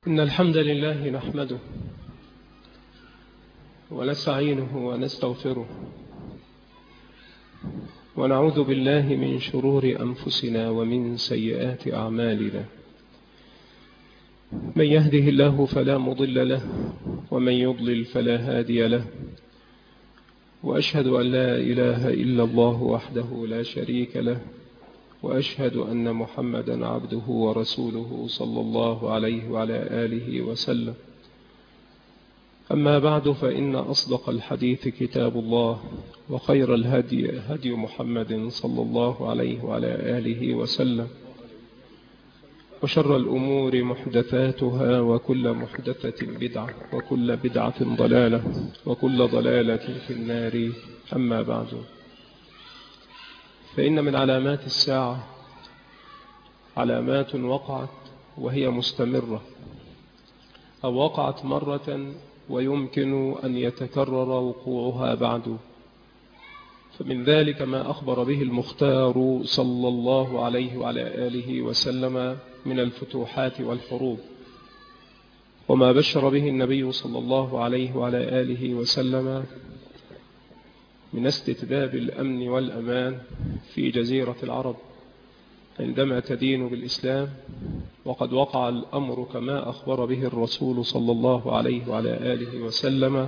إن الحمد لله نحمده ونستعينه ونستغفره ونعوذ بالله من شرور أنفسنا ومن سيئات أعمالنا. من يهده الله فلا مضل له ومن يضلل فلا هادي له، وأشهد أن لا إله إلا الله وحده لا شريك له، وأشهد أن محمدا عبده ورسوله صلى الله عليه وعلى آله وسلم. أما بعد، فإن أصدق الحديث كتاب الله، وخير الهدي هدي محمد صلى الله عليه وعلى آله وسلم، وشر الأمور محدثاتها، وكل محدثة بدعة، وكل بدعة ضلالة، وكل ضلالة في النار. أما بعد، فإن من علامات الساعة علامات وقعت وهي مستمرة، أو وقعت مرة ويمكن أن يتكرر وقوعها بعد. فمن ذلك ما أخبر به المختار صلى الله عليه وعلى آله وسلم من الفتوحات والحروب، وما بشر به النبي صلى الله عليه وعلى آله وسلم من استتباب الأمن والأمان في جزيرة العرب عندما تدين بالإسلام. وقد وقع الأمر كما أخبر به الرسول صلى الله عليه وعلى آله وسلم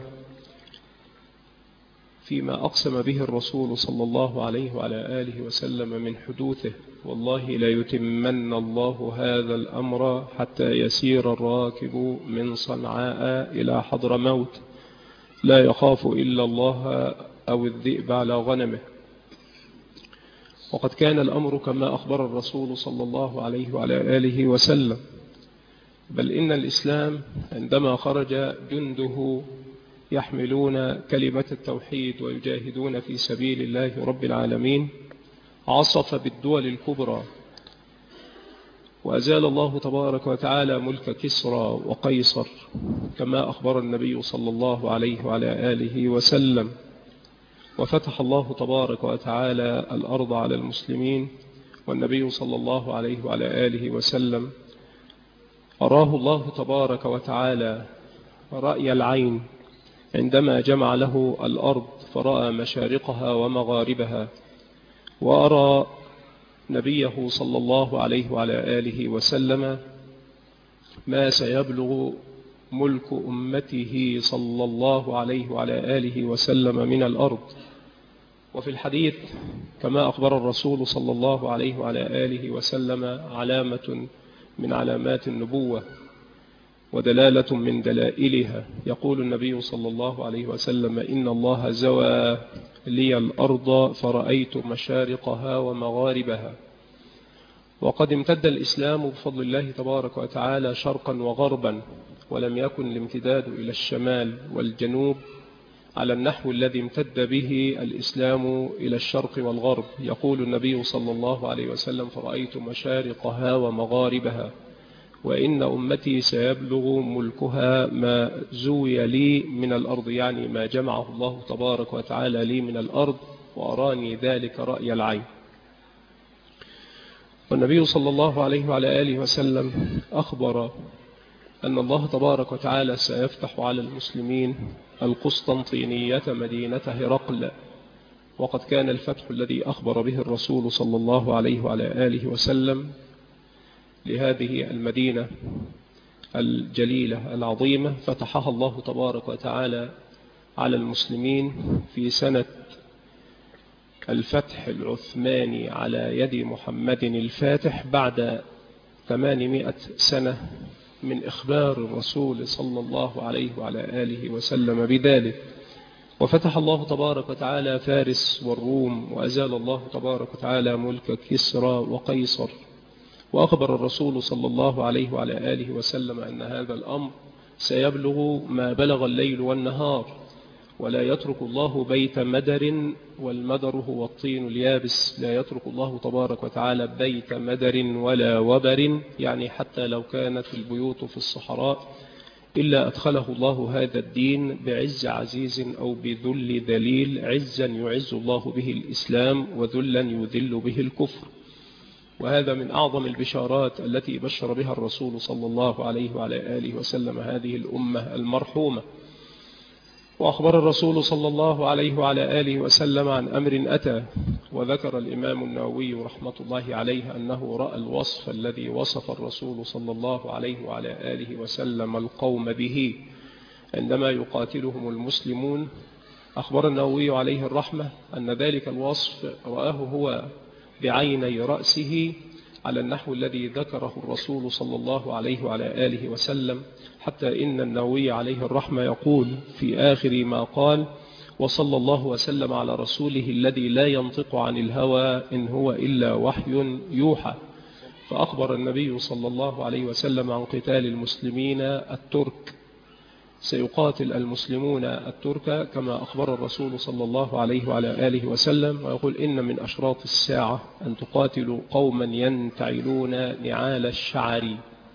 فيما أقسم به الرسول صلى الله عليه وعلى آله وسلم من حدوثه: والله لا يتمن الله هذا الأمر حتى يسير الراكب من صنعاء إلى حضرموت لا يخاف إلا الله أو الذئب على غنمه. وقد كان الأمر كما أخبر الرسول صلى الله عليه وعلى آله وسلم، بل إن الإسلام عندما خرج جنده يحملون كلمة التوحيد ويجاهدون في سبيل الله رب العالمين، عصف بالدول الكبرى، وأزال الله تبارك وتعالى ملك كسرى وقيصر كما أخبر النبي صلى الله عليه وعلى آله وسلم، وفتح الله تبارك وتعالى الأرض على المسلمين. والنبي صلى الله عليه وعلى آله وسلم أراه الله تبارك وتعالى رأي العين عندما جمع له الأرض فرأى مشارقها ومغاربها، وأرى نبيه صلى الله عليه وعلى آله وسلم ما سيبلغ ملك أمته صلى الله عليه وعلى آله وسلم من الأرض. وفي الحديث كما أخبر الرسول صلى الله عليه وعلى آله وسلم علامة من علامات النبوة ودلالة من دلائلها، يقول النبي صلى الله عليه وسلم: إن الله زوى لي الأرض فرأيت مشارقها ومغاربها. وقد امتد الإسلام بفضل الله تبارك وتعالى شرقا وغربا، ولم يكن الامتداد إلى الشمال والجنوب على النحو الذي امتد به الإسلام إلى الشرق والغرب. يقول النبي صلى الله عليه وسلم: فرأيت مشارقها ومغاربها، وإن أمتي سيبلغ ملكها ما زوي لي من الأرض، يعني ما جمعه الله تبارك وتعالى لي من الأرض، وأراني ذلك رأي العين. والنبي صلى الله عليه وعلى آله وسلم أخبر أن الله تبارك وتعالى سيفتح على المسلمين القسطنطينية مدينة هرقل. وقد كان الفتح الذي أخبر به الرسول صلى الله عليه وعلى آله وسلم لهذه المدينة الجليلة العظيمة فتحها الله تبارك وتعالى على المسلمين في سنة الفتح العثماني على يد محمد الفاتح، بعد 800 سنة من إخبار الرسول صلى الله عليه وعلى آله وسلم بذلك. وفتح الله تبارك وتعالى فارس والروم، وأزال الله تبارك وتعالى ملك كسرى وقيصر. وأخبر الرسول صلى الله عليه وعلى آله وسلم أن هذا الأمر سيبلغ ما بلغ الليل والنهار، ولا يترك الله بيت مدر، والمدر هو الطين اليابس، لا يترك الله تبارك وتعالى بيت مدر ولا وبر، يعني حتى لو كانت البيوت في الصحراء، إلا أدخله الله هذا الدين بعز عزيز أو بذل ذليل، عزا يعز الله به الإسلام، وذلا يذل به الكفر. وهذا من أعظم البشارات التي بشر بها الرسول صلى الله عليه وعلى آله وسلم هذه الأمة المرحومة. وأخبر الرسول صلى الله عليه وعلى آله وسلم عن أمر أتى، وذكر الإمام النووي رحمة الله عليه أنه رأى الوصف الذي وصف الرسول صلى الله عليه وعلى آله وسلم القوم به عندما يقاتلهم المسلمون. أخبر النووي عليه الرحمة أن ذلك الوصف رآه هو بعيني رأسه على النحو الذي ذكره الرسول صلى الله عليه وعلى آله وسلم، حتى إن النووي عليه الرحمة يقول في آخر ما قال: وصلى الله وسلم على رسوله الذي لا ينطق عن الهوى إن هو إلا وحي يوحى. فأخبر النبي صلى الله عليه وسلم عن قتال المسلمين الترك، سيقاتل المسلمون الترك كما أخبر الرسول صلى الله عليه وعلى آله وسلم، ويقول: إن من أشراط الساعة أن تقاتلوا قوما ينتعلون نعال الشعر.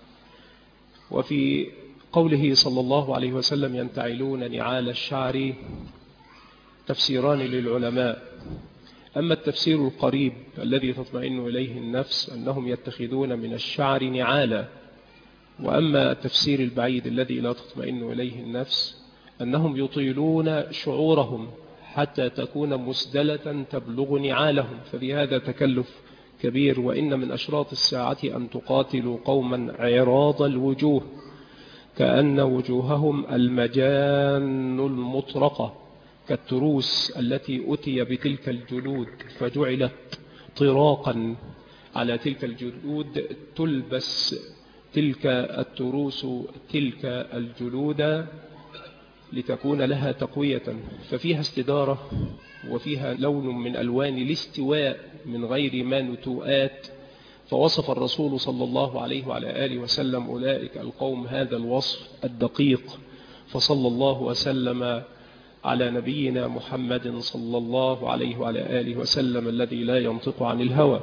وفي قوله صلى الله عليه وسلم ينتعلون نعال الشعر تفسيران للعلماء. أما التفسير القريب الذي تطمئن إليه النفس أنهم يتخذون من الشعر نعالا، وأما التفسير البعيد الذي لا تطمئن إليه النفس أنهم يطيلون شعورهم حتى تكون مسدلة تبلغ نعالهم، ففي هذا تكلف كبير. وإن من أشراط الساعة أن تقاتلوا قوما عراض الوجوه كأن وجوههم المجان المطرقة، كالتروس التي أتي بتلك الجلود فجعلت طراقا على تلك الجلود، تلبس تلك التروس تلك الجلود لتكون لها تقوية، ففيها استدارة وفيها لون من ألوان الاستواء من غير ما نتوءات. فوصف الرسول صلى الله عليه وعلى آله وسلم أولئك القوم هذا الوصف الدقيق، فصلى الله وسلم على نبينا محمد صلى الله عليه وعلى آله وسلم الذي لا ينطق عن الهوى.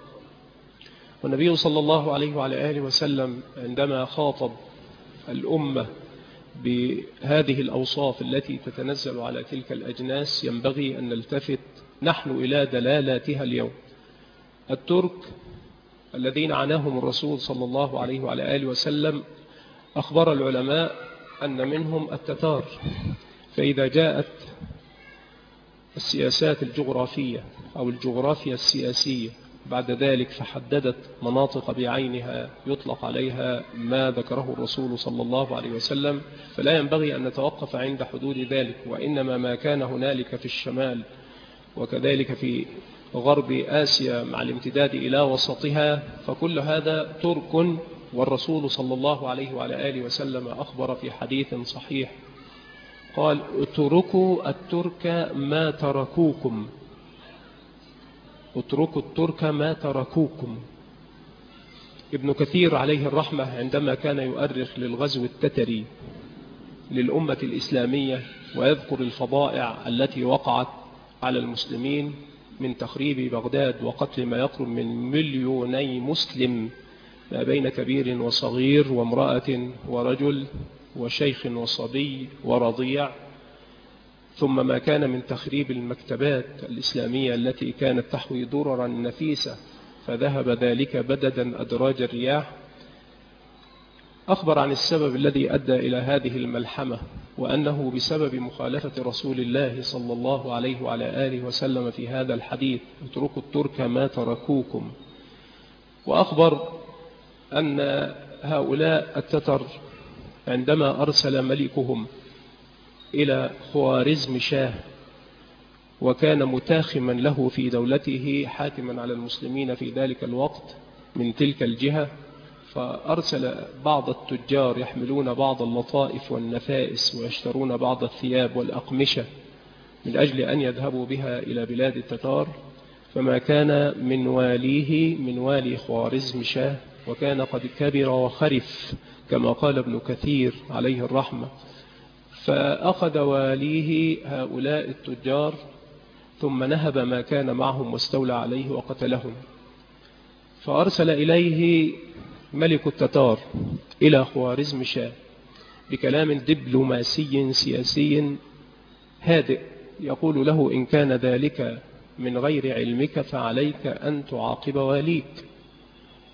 والنبي صلى الله عليه وعلى آله وسلم عندما خاطب الأمة بهذه الأوصاف التي تتنزل على تلك الأجناس ينبغي أن نلتفت نحن إلى دلالاتها اليوم. الترك الذين عناهم الرسول صلى الله عليه وعلى آله وسلم أخبر العلماء أن منهم التتار. فإذا جاءت السياسات الجغرافية أو الجغرافيا السياسية بعد ذلك فحددت مناطق بعينها يطلق عليها ما ذكره الرسول صلى الله عليه وسلم، فلا ينبغي أن نتوقف عند حدود ذلك، وإنما ما كان هنالك في الشمال وكذلك في غرب آسيا مع الامتداد إلى وسطها فكل هذا ترك. والرسول صلى الله عليه وعلى آله وسلم أخبر في حديث صحيح قال: اتركوا الترك ما تركوكم، اتركوا الترك ما تركوكم. ابن كثير عليه الرحمة عندما كان يؤرخ للغزو التتري للأمة الإسلامية ويذكر الفضائع التي وقعت على المسلمين من تخريب بغداد وقتل ما يقرب من 2,000,000 مسلم ما بين كبير وصغير وامرأة ورجل وشيخ وصبي ورضيع، ثم ما كان من تخريب المكتبات الإسلامية التي كانت تحوي دررا نفيسة فذهب ذلك بددا أدراج الرياح، أخبر عن السبب الذي أدى إلى هذه الملحمة، وأنه بسبب مخالفة رسول الله صلى الله عليه وعلى آله وسلم في هذا الحديث: اتركوا الترك ما تركوكم. وأخبر أن هؤلاء التتر عندما أرسل ملكهم إلى خوارزم شاه وكان متاخما له في دولته حاكما على المسلمين في ذلك الوقت من تلك الجهة، فأرسل بعض التجار يحملون بعض اللطائف والنفائس ويشترون بعض الثياب والأقمشة من أجل أن يذهبوا بها إلى بلاد التتار، فما كان من واليه من والي خوارزم شاه وكان قد كبر وخرف كما قال ابن كثير عليه الرحمة، فأخذ واليه هؤلاء التجار ثم نهب ما كان معهم واستولى عليه وقتلهم. فأرسل إليه ملك التتار إلى خوارزم شاه بكلام دبلوماسي سياسي هادئ يقول له: إن كان ذلك من غير علمك فعليك أن تعاقب واليك،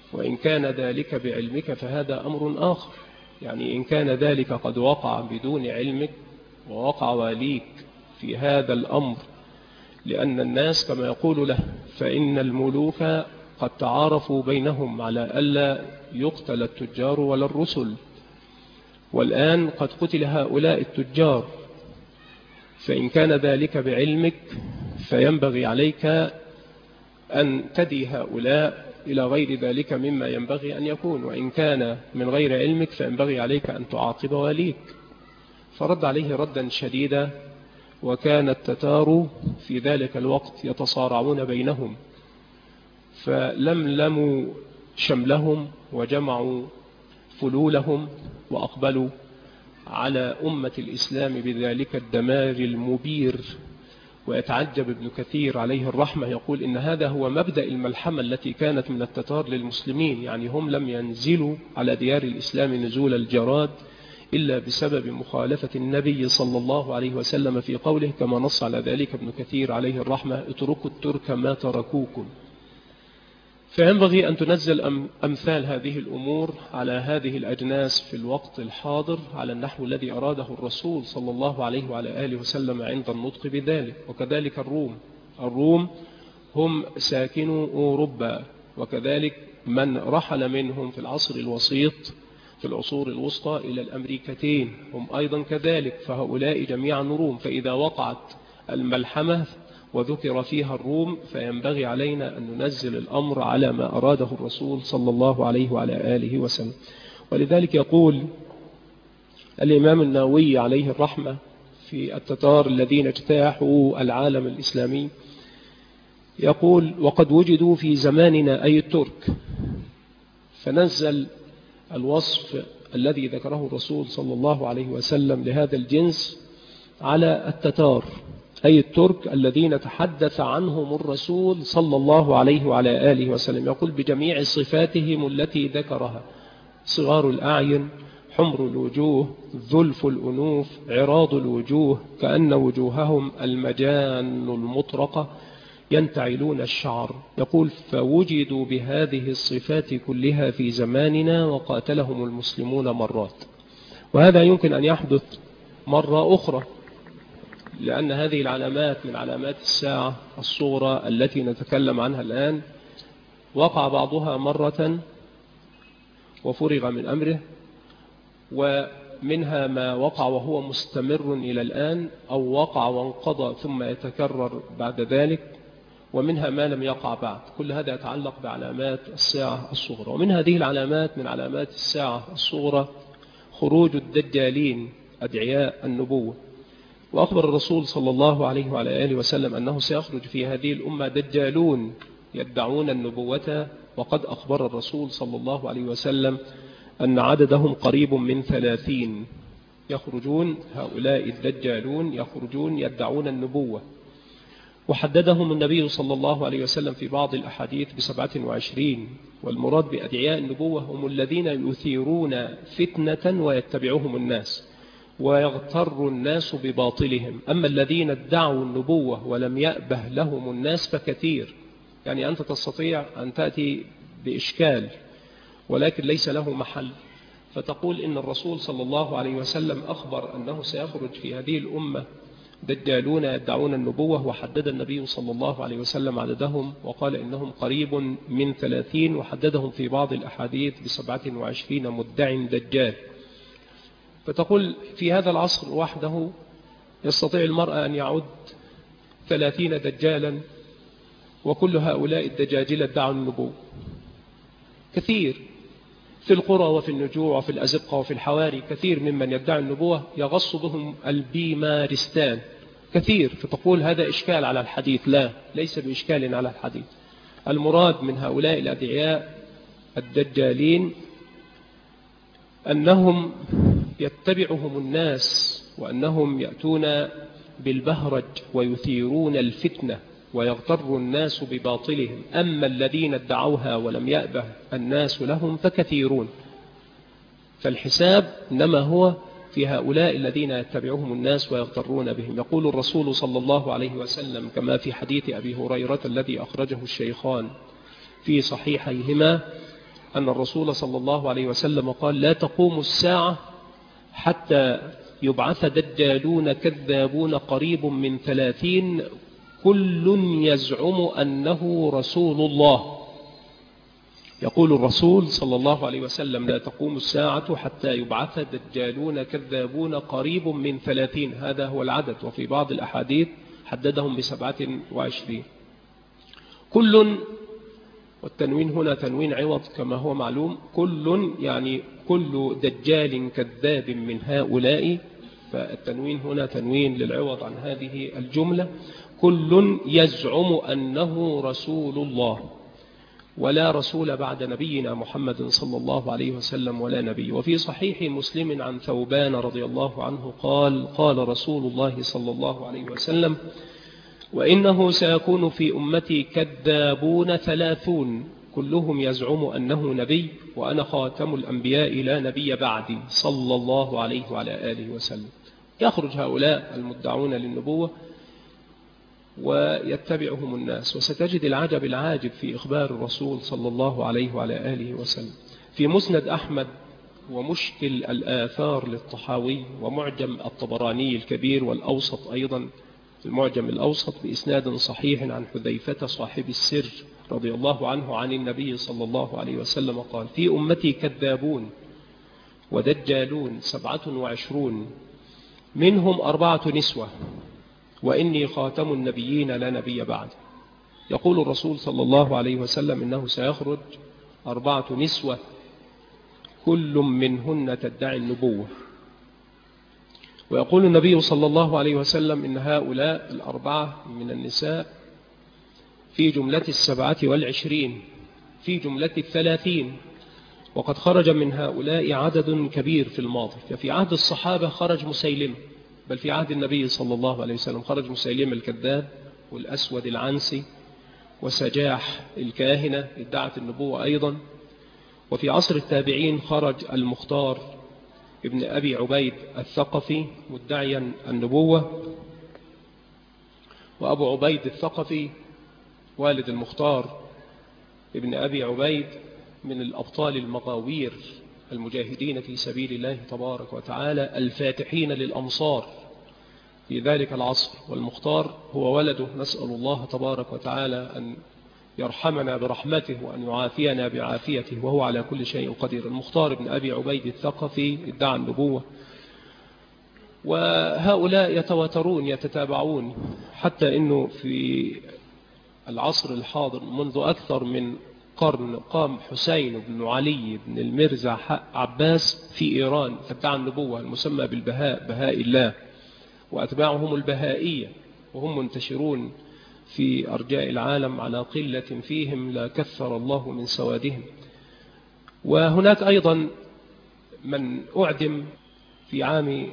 وإن كان ذلك بعلمك فهذا أمر آخر. يعني إن كان ذلك قد وقع بدون علمك ووقع واليك في هذا الأمر، لأن الناس كما يقول له فإن الملوك قد تعارفوا بينهم على ألا يقتل التجار ولا الرسل، والآن قد قتل هؤلاء التجار، فإن كان ذلك بعلمك فينبغي عليك أن تدي هؤلاء إلى غير ذلك مما ينبغي أن يكون، وإن كان من غير علمك فينبغي عليك أن تعاقب واليك. فرد عليه ردا شديدا، وكان التتار في ذلك الوقت يتصارعون بينهم، فلملموا شملهم وجمعوا فلولهم وأقبلوا على أمة الإسلام بذلك الدمار المبير. ويتعجب ابن كثير عليه الرحمة يقول إن هذا هو مبدأ الملحمة التي كانت من التتار للمسلمين، يعني هم لم ينزلوا على ديار الإسلام نزول الجراد إلا بسبب مخالفة النبي صلى الله عليه وسلم في قوله كما نص على ذلك ابن كثير عليه الرحمة: اتركوا الترك ما تركوكم. فينبغي أن تنزل أمثال هذه الأمور على هذه الأجناس في الوقت الحاضر على النحو الذي أراده الرسول صلى الله عليه وعلى آله وسلم عند النطق بذلك. وكذلك الروم هم ساكنوا أوروبا، وكذلك من رحل منهم في العصر الوسيط في العصور الوسطى إلى الأمريكتين هم أيضا كذلك، فهؤلاء جميعا روم. فإذا وقعت الملحمة وذكر فيها الروم فينبغي علينا أن ننزل الأمر على ما أراده الرسول صلى الله عليه وعلى آله وسلم. ولذلك يقول الإمام النووي عليه الرحمة في التتار الذين اجتاحوا العالم الإسلامي، يقول: وقد وجدوا في زماننا أي الترك. فنزل الوصف الذي ذكره الرسول صلى الله عليه وسلم لهذا الجنس على التتار أي الترك الذين تحدث عنهم الرسول صلى الله عليه وعلى آله وسلم. يقول: بجميع صفاتهم التي ذكرها: صغار الأعين، حمر الوجوه، ذلف الأنوف، عراض الوجوه، كأن وجوههم المجان المطرقة، ينتعلون الشعر. يقول: فوجدوا بهذه الصفات كلها في زماننا وقاتلهم المسلمون مرات. وهذا يمكن أن يحدث مرة أخرى، لأن هذه العلامات من علامات الساعة الصغرى التي نتكلم عنها الآن. وقع بعضها مرة وفرغ من أمره، ومنها ما وقع وهو مستمر إلى الآن، أو وقع وانقضى ثم يتكرر بعد ذلك، ومنها ما لم يقع بعد. كل هذا يتعلق بعلامات الساعة الصغرى. ومن هذه العلامات من علامات الساعة الصغرى خروج الدجالين أدعياء النبوة. وأخبر الرسول صلى الله عليه وعلى آله وسلم أنه سيخرج في هذه الأمة دجالون يدعون النبوة، وقد أخبر الرسول صلى الله عليه وسلم أن عددهم قريب من 30 يخرجون. هؤلاء الدجالون يخرجون يدعون النبوة، وحددهم النبي صلى الله عليه وسلم في بعض الأحاديث ب27. والمراد بأدعياء النبوة هم الذين يثيرون فتنة ويتبعهم الناس ويغتر الناس بباطلهم. أما الذين ادعوا النبوة ولم يأبه لهم الناس فكثير. يعني أنت تستطيع أن تأتي بإشكال ولكن ليس له محل، فتقول إن الرسول صلى الله عليه وسلم أخبر أنه سيخرج في هذه الأمة دجالون يدعون النبوة، وحدد النبي صلى الله عليه وسلم عددهم وقال إنهم قريب من 30، وحددهم في بعض الأحاديث ب27 مدع دجال. فتقول في هذا العصر وحده يستطيع المرء أن يعد 30 دجالا، وكل هؤلاء الدجاجلة ادعوا النبوة. كثير في القرى وفي النجوع وفي الأزقة وفي الحواري، كثير ممن يدعي النبوة يغص بهم البيمارستان كثير. فتقول هذا إشكال على الحديث. لا، ليس بإشكال على الحديث. المراد من هؤلاء الأدعياء الدجالين أنهم يتبعهم الناس، وأنهم يأتون بالبهرج ويثيرون الفتنة ويغتر الناس بباطلهم. أما الذين ادعوها ولم يأبه الناس لهم فكثيرون. فالحساب إنما هو في هؤلاء الذين يتبعهم الناس ويغترون بهم. يقول الرسول صلى الله عليه وسلم كما في حديث أبي هريرة الذي أخرجه الشيخان في صحيحيهما: أن الرسول صلى الله عليه وسلم قال: لا تقوم الساعة حتى يبعث دجالون كذابون قريب من 30 كل يزعم أنه رسول الله. يقول الرسول صلى الله عليه وسلم: لا تقوم الساعة حتى يبعث دجالون كذابون قريب من 30. هذا هو العدد، وفي بعض الأحاديث حددهم ب27. كل، والتنوين هنا تنوين عوض كما هو معلوم، كل يعني كل دجال كذاب من هؤلاء، فالتنوين هنا تنوين للعوض عن هذه الجملة. كل يزعم أنه رسول الله، ولا رسول بعد نبينا محمد صلى الله عليه وسلم ولا نبي. وفي صحيح مسلم عن ثوبان رضي الله عنه قال: قال رسول الله صلى الله عليه وسلم: وإنه سيكون في أمتي كذابون 30 كلهم يزعم أنه نبي، وأنا خاتم الأنبياء لا نبي بعدي صلى الله عليه وعلى آله وسلم. يخرج هؤلاء المدعون للنبوة ويتبعهم الناس، وستجد العجب العاجب في إخبار الرسول صلى الله عليه وعلى آله وسلم. في مسند أحمد ومشكل الآثار للطحاوي ومعجم الطبراني الكبير والأوسط أيضا، المعجم الأوسط بإسناد صحيح عن حذيفة صاحب السر رضي الله عنه عن النبي صلى الله عليه وسلم قال: في أمتي كذابون ودجالون 27 منهم 4 نسوة، وإني خاتم النبيين لا نبي بعد. يقول الرسول صلى الله عليه وسلم: إنه سيخرج 4 نسوة كل منهن تدعي النبوة. ويقول النبي صلى الله عليه وسلم: إن هؤلاء 4 من النساء في جملة 27 في جملة 30، وقد خرج من هؤلاء عدد كبير في الماضي. ففي عهد الصحابة خرج مسيلمة، بل في عهد النبي صلى الله عليه وسلم خرج مسيلمة الكذاب والأسود العنسي وسجاح الكاهنة ادعت النبوة أيضا. وفي عصر التابعين خرج المختار ابن أبي عبيد الثقفي مدعيا النبوة، وأبو عبيد الثقفي والد المختار ابن أبي عبيد من الأبطال المغاوير المجاهدين في سبيل الله تبارك وتعالى الفاتحين للأمصار في ذلك العصر، والمختار هو ولده. نسأل الله تبارك وتعالى أن يرحمنا برحمته وأن يعافينا بعافيته، وهو على كل شيء قدير. المختار ابن أبي عبيد الثقفي ادعى النبوة، وهؤلاء يتواترون يتتابعون، حتى أنه في العصر الحاضر منذ أكثر من قرن قام حسين بن علي بن المرزا عباس في إيران ادعى النبوة، المسمى بالبهاء، بهاء الله، وأتباعهم البهائية، وهم منتشرون في أرجاء العالم على قلة فيهم لا كثر الله من سوادهم. وهناك أيضا من أعدم في عام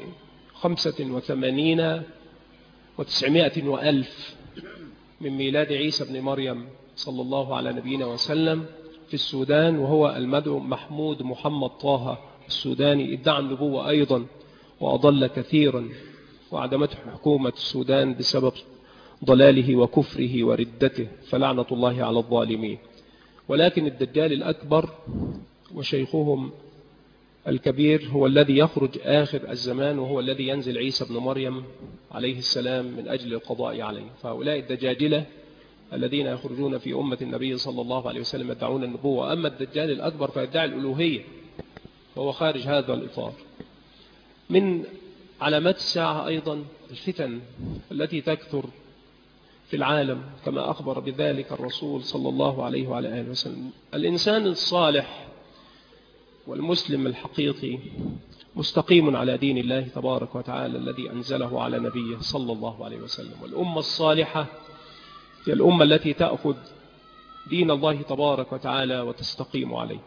85 و900 وألف من ميلاد عيسى بن مريم صلى الله على نبينا وسلم في السودان، وهو المدعو محمود محمد طه السوداني، ادعى النبوة أيضا وأضل كثيرا، وعدمته حكومة السودان بسبب ضلاله وكفره وردته، فلعنة الله على الظالمين. ولكن الدجال الأكبر وشيخهم الكبير هو الذي يخرج آخر الزمان، وهو الذي ينزل عيسى بن مريم عليه السلام من أجل القضاء عليه. فهؤلاء الدجاجلة الذين يخرجون في أمة النبي صلى الله عليه وسلم يدعون النبوة. أما الدجال الأكبر فيدعي الألوهية، وهو خارج هذا الإطار. من علامات الساعة أيضا الفتن التي تكثر في العالم كما أخبر بذلك الرسول صلى الله عليه وعلى آله وسلم. الإنسان الصالح والمسلم الحقيقي مستقيم على دين الله تبارك وتعالى الذي أنزله على نبيه صلى الله عليه وسلم. والأمة الصالحة هي الأمة التي تأخذ دين الله تبارك وتعالى وتستقيم عليه.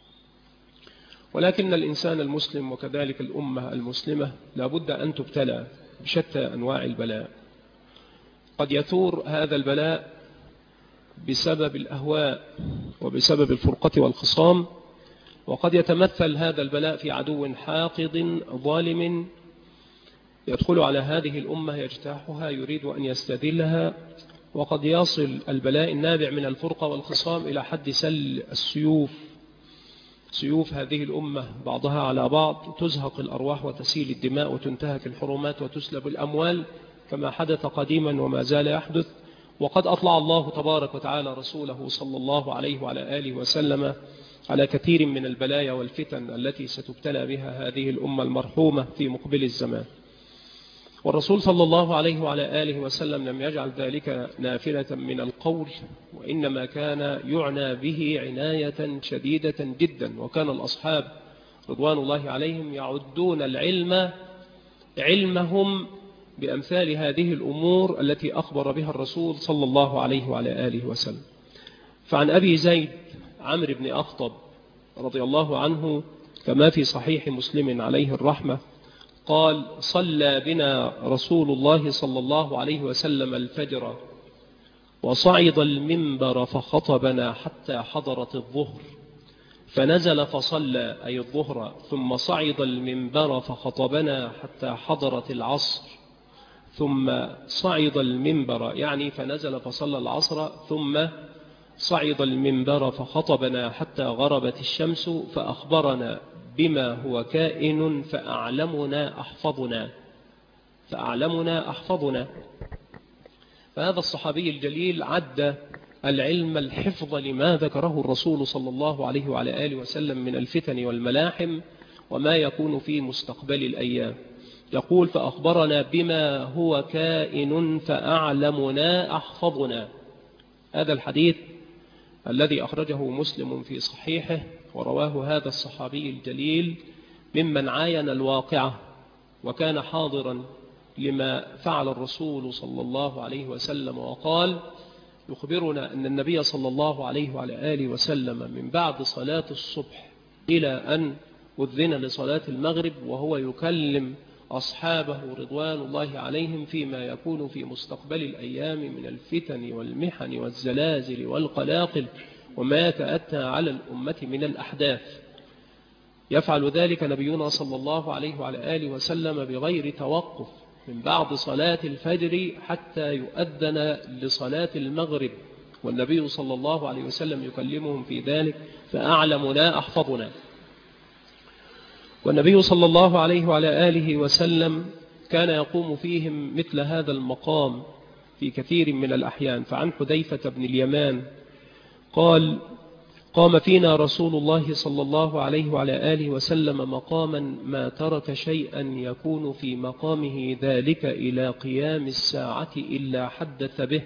ولكن الإنسان المسلم وكذلك الأمة المسلمة لابد أن تبتلى بشتى أنواع البلاء. قد يثور هذا البلاء بسبب الأهواء وبسبب الفرقة والخصام، وقد يتمثل هذا البلاء في عدو حاقد ظالم يدخل على هذه الأمة يجتاحها يريد أن يستذلها، وقد يصل البلاء النابع من الفرقة والخصام إلى حد سل السيوف سيوف هذه الأمة بعضها على بعض، تزهق الأرواح وتسيل الدماء وتنتهك الحرمات وتسلب الأموال كما حدث قديما وما زال يحدث. وقد أطلع الله تبارك وتعالى رسوله صلى الله عليه وعلى آله وسلم على كثير من البلايا والفتن التي ستبتلى بها هذه الأمة المرحومة في مقبل الزمان. والرسول صلى الله عليه وعلى آله وسلم لم يجعل ذلك نافلة من القول، وإنما كان يعنى به عناية شديدة جدا. وكان الأصحاب رضوان الله عليهم يعدون العلم علمهم بأمثال هذه الأمور التي أخبر بها الرسول صلى الله عليه وعلى آله وسلم. فعن أبي زيد عمرو بن أخطب رضي الله عنه كما في صحيح مسلم عليه الرحمة قال: صلى بنا رسول الله صلى الله عليه وسلم الفجر وصعد المنبر فخطبنا حتى حضرت الظهر، فنزل فصلى أي الظهر، ثم صعد المنبر فخطبنا حتى حضرت العصر، ثم صعد المنبر يعني فنزل فصلى العصر، ثم صعد المنبر فخطبنا حتى غربت الشمس، فأخبرنا بما هو كائن فأعلمنا أحفظنا. فهذا الصحابي الجليل عد العلم الحفظ لما ذكره الرسول صلى الله عليه وعلى آله وسلم من الفتن والملاحم وما يكون في مستقبل الأيام. يقول: فأخبرنا بما هو كائن فأعلمنا أحفظنا. هذا الحديث الذي أخرجه مسلم في صحيحه ورواه هذا الصحابي الجليل ممن عاين الواقعة وكان حاضرا لما فعل الرسول صلى الله عليه وسلم، وقال: يخبرنا أن النبي صلى الله عليه وعلى آله وسلم من بعد صلاة الصبح إلى أن أذن لصلاة المغرب وهو يكلم أصحابه رضوان الله عليهم فيما يكون في مستقبل الأيام من الفتن والمحن والزلازل والقلاقل وما يتأتى على الأمة من الأحداث. يفعل ذلك نبينا صلى الله عليه وعلى آله وسلم بغير توقف من بعد صلاة الفجر حتى يؤذن لصلاة المغرب، والنبي صلى الله عليه وسلم يكلمهم في ذلك: فأعلمنا أحفظنا. والنبي صلى الله عليه وعلى آله وسلم كان يقوم فيهم مثل هذا المقام في كثير من الأحيان. فعن حذيفة بن اليمان قال: قام فينا رسول الله صلى الله عليه وعلى آله وسلم مقاما ما ترك شيئا يكون في مقامه ذلك إلى قيام الساعة إلا حدث به،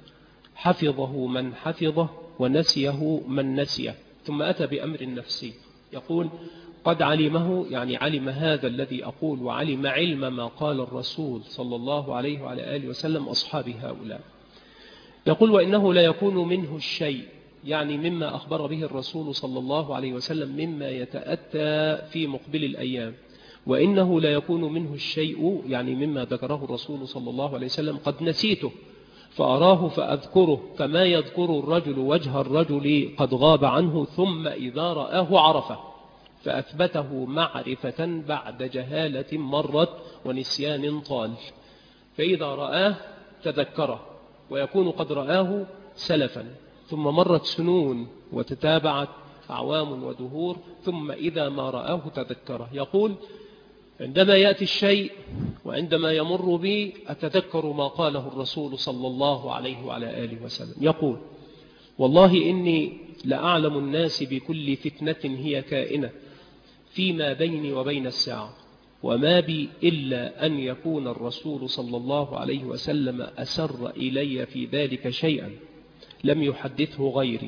حفظه من حفظه ونسيه من نسيه. ثم أتى بأمر نفسي، يقول: قد علمه، يعني علم هذا الذي أقول وعلم علم ما قال الرسول صلى الله عليه وعلى آله وسلم أصحاب هؤلاء. يقول: وإنه لا يكون منه الشيء، يعني مما أخبر به الرسول صلى الله عليه وسلم مما يتأتى في مقبل الأيام. وإنه لا يكون منه الشيء يعني مما ذكره الرسول صلى الله عليه وسلم قد نسيته فأراه فأذكره كما يذكر الرجل وجه الرجل قد غاب عنه، ثم إذا رآه عرفه فأثبته معرفة بعد جهالة مرت ونسيان طال. فإذا رآه تذكره، ويكون قد رآه سلفا، ثم مرت سنون وتتابعت أعوام ودهور، ثم إذا ما رآه تذكره. يقول: عندما يأتي الشيء وعندما يمر بي أتذكر ما قاله الرسول صلى الله عليه وعلى آله وسلم. يقول: والله إني لأعلم الناس بكل فتنة هي كائنة فيما بيني وبين الساعة، وما بي إلا أن يكون الرسول صلى الله عليه وسلم أسر إلي في ذلك شيئا لم يحدثه غيري.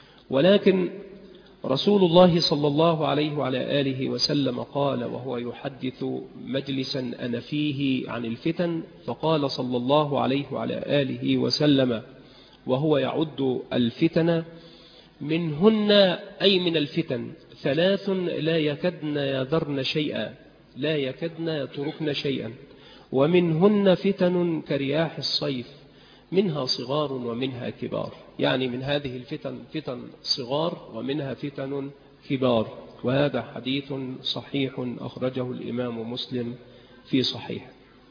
ولكن رسول الله صلى الله عليه وعلى آله وسلم قال وهو يحدث مجلسا أنا فيه عن الفتن، فقال صلى الله عليه وعلى آله وسلم وهو يعد الفتن: منهن أي من الفتن 3 لا يكدن يذرن شيئا، لا يكدن يتركن شيئا، ومنهن فتن كرياح الصيف منها صغار ومنها كبار. يعني من هذه الفتن فتن صغار ومنها فتن كبار. وهذا حديث صحيح أخرجه الإمام مسلم في صحيح.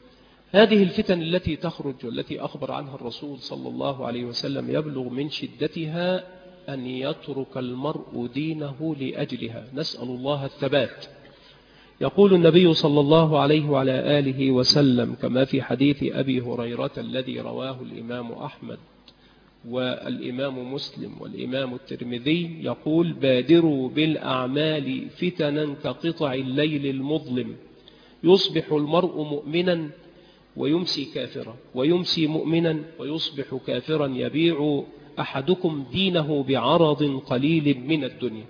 هذه الفتن التي تخرج والتي أخبر عنها الرسول صلى الله عليه وسلم يبلغ من شدتها أن يترك المرء دينه لأجلها، نسأل الله الثبات. يقول النبي صلى الله عليه وعلى آله وسلم كما في حديث أبي هريرة الذي رواه الإمام أحمد والإمام مسلم والإمام الترمذي، يقول: بادروا بالأعمال فتنا كقطع الليل المظلم، يصبح المرء مؤمنا ويمسي كافرا، ويمسي مؤمنا ويصبح كافرا، يبيع أحدكم دينه بعرض قليل من الدنيا.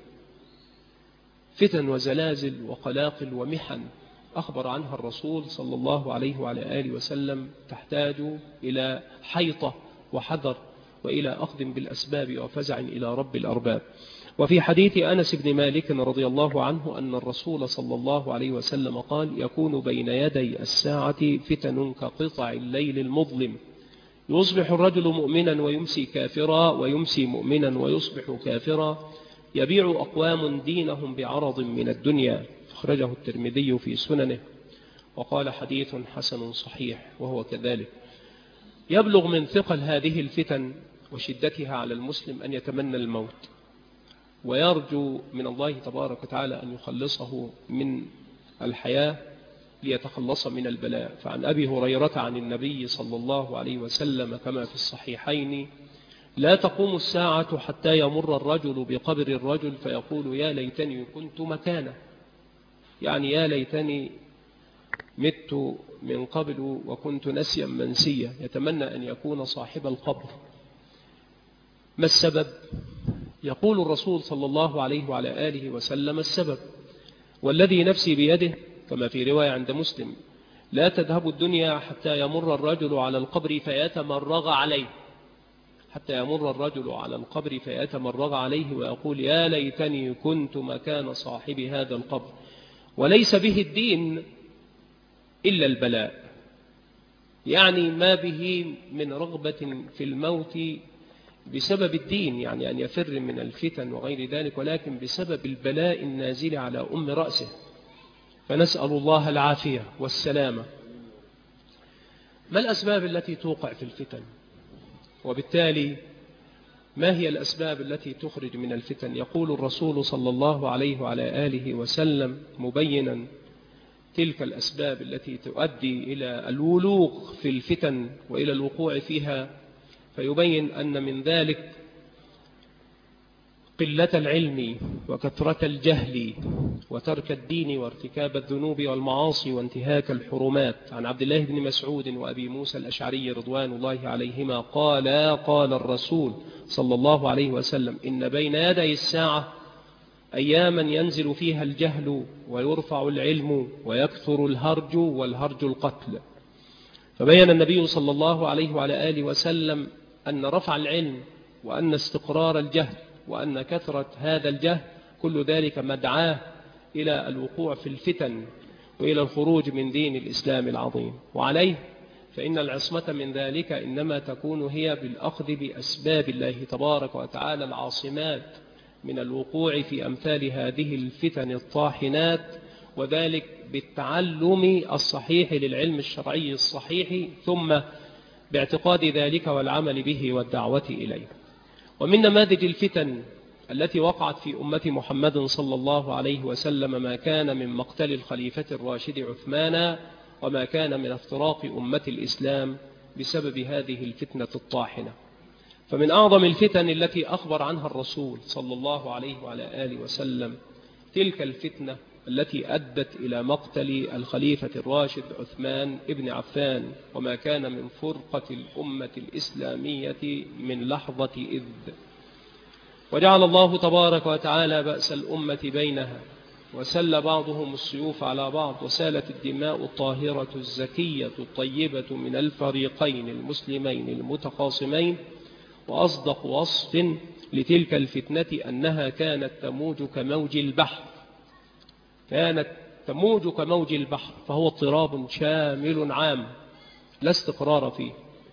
فتن وزلازل وقلاقل ومحن أخبر عنها الرسول صلى الله عليه وعلى آله وسلم، تحتاج إلى حيطة وحذر وإلى أخذ بالأسباب وفزع إلى رب الأرباب. وفي حديث أنس بن مالك رضي الله عنه أن الرسول صلى الله عليه وسلم قال: يكون بين يدي الساعة فتن كقطع الليل المظلم، يصبح الرجل مؤمنا ويمسي كافرا، ويمسي مؤمنا ويصبح كافرا، يبيع أقوام دينهم بعرض من الدنيا. أخرجه الترمذي في سننه وقال: حديث حسن صحيح، وهو كذلك. يبلغ من ثقل هذه الفتن وشدتها على المسلم أن يتمنى الموت، ويرجو من الله تبارك وتعالى أن يخلصه من الحياة ليتخلص من البلاء. فعن أبي هريرة عن النبي صلى الله عليه وسلم كما في الصحيحين: لا تقوم الساعة حتى يمر الرجل بقبر الرجل فيقول: يا ليتني كنت مكانه، يعني يا ليتني مت من قبل وكنت نسيا منسيا، يتمنى أن يكون صاحب القبر. ما السبب؟ يقول الرسول صلى الله عليه وعلى آله وسلم: السبب والذي نفسي بيده كما في رواية عند مسلم: لا تذهب الدنيا حتى يمر الرجل على القبر فيتمرغ عليه، حتى يمر الرجل على القبر فيتمرغ عليه ويقول: يا ليتني كنت مكان صاحب هذا القبر. وليس به الدين إلا البلاء، يعني ما به من رغبة في الموت بسبب الدين، يعني أن يفر من الفتن وغير ذلك، ولكن بسبب البلاء النازل على أم رأسه. فنسأل الله العافية والسلامة. ما الأسباب التي توقع في الفتن؟ وبالتالي ما هي الأسباب التي تخرج من الفتن؟ يقول الرسول صلى الله عليه وعلى آله وسلم مبينا تلك الأسباب التي تؤدي إلى الولوغ في الفتن وإلى الوقوع فيها، فيبين أن من ذلك قلة العلم وكثرة الجهل وترك الدين وارتكاب الذنوب والمعاصي وانتهاك الحرمات. عن عبد الله بن مسعود وأبي موسى الأشعري رضوان الله عليهما قال الرسول صلى الله عليه وسلم: إن بين يدي الساعة أياما ينزل فيها الجهل ويرفع العلم ويكثر الهرج، والهرج القتل. فبين النبي صلى الله عليه وعلى آله وسلم أن رفع العلم وأن استقرار الجهل وأن كثرة هذا الجهل كل ذلك مدعاه إلى الوقوع في الفتن وإلى الخروج من دين الإسلام العظيم. وعليه فإن العصمة من ذلك إنما تكون هي بالأخذ بأسباب الله تبارك وتعالى العاصمات من الوقوع في أمثال هذه الفتن الطاحنات، وذلك بالتعلم الصحيح للعلم الشرعي الصحيح، ثم باعتقاد ذلك والعمل به والدعوة إليه. ومن نماذج الفتن التي وقعت في أمة محمد صلى الله عليه وسلم ما كان من مقتل الخليفة الراشد عثمان، وما كان من افتراق أمة الإسلام بسبب هذه الفتنة الطاحنة. فمن أعظم الفتن التي أخبر عنها الرسول صلى الله عليه وعلى آله وسلم تلك الفتنة التي أدت إلى مقتل الخليفة الراشد عثمان ابن عفان، وما كان من فرقة الأمة الإسلامية من لحظة إذ وجعل الله تبارك وتعالى بأس الأمة بينها، وسل بعضهم السيوف على بعض، وسالت الدماء الطاهرة الزكية الطيبة من الفريقين المسلمين المتخاصمين. وأصدق وصف لتلك الفتنة أنها كانت تموج كموج البحر، كانت تموج كموج البحر، فهو اضطراب شامل عام لا استقرار فيه.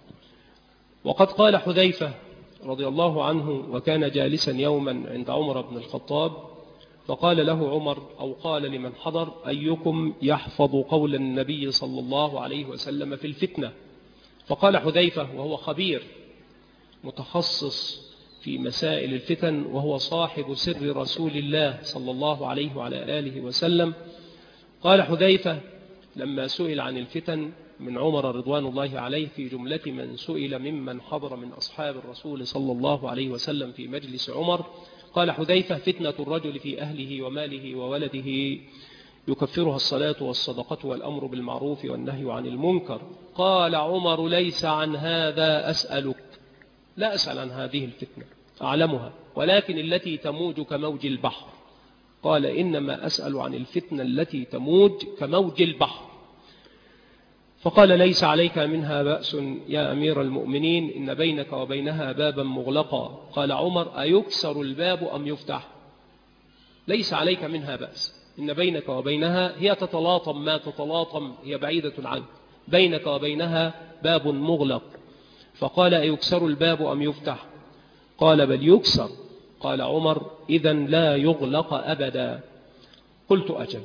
وقد قال حذيفة رضي الله عنه وكان جالسا يوما عند عمر بن الخطاب، فقال له عمر أو قال لمن حضر: أيكم يحفظ قول النبي صلى الله عليه وسلم في الفتنة؟ فقال حذيفة وهو خبير متخصص في مسائل الفتن، وهو صاحب سر رسول الله صلى الله عليه وعلى آله وسلم. قال حذيفة لما سئل عن الفتن من عمر رضوان الله عليه في جملة من سئل ممن حضر من أصحاب الرسول صلى الله عليه وسلم في مجلس عمر، قال حذيفة: فتنة الرجل في أهله وماله وولده يكفرها الصلاة والصدقة والأمر بالمعروف والنهي عن المنكر. قال عمر: ليس عن هذا أسألك، لا أسأل عن هذه الفتنة، أعلمها، ولكن التي تموج كموج البحر. قال: إنما أسأل عن الفتنة التي تموج كموج البحر. فقال: ليس عليك منها بأس يا أمير المؤمنين، إن بينك وبينها بابا مغلقا. قال عمر: أيكسر الباب أم يفتح؟ ليس عليك منها بأس، إن بينك وبينها هي تتلاطم ما تتلاطم، هي بعيدة عنك، بينك وبينها باب مغلق. فقال: أيكسر الباب أم يفتح؟ قال: بل يكسر. قال عمر: إذن لا يغلق أبدا. قلت: أجل.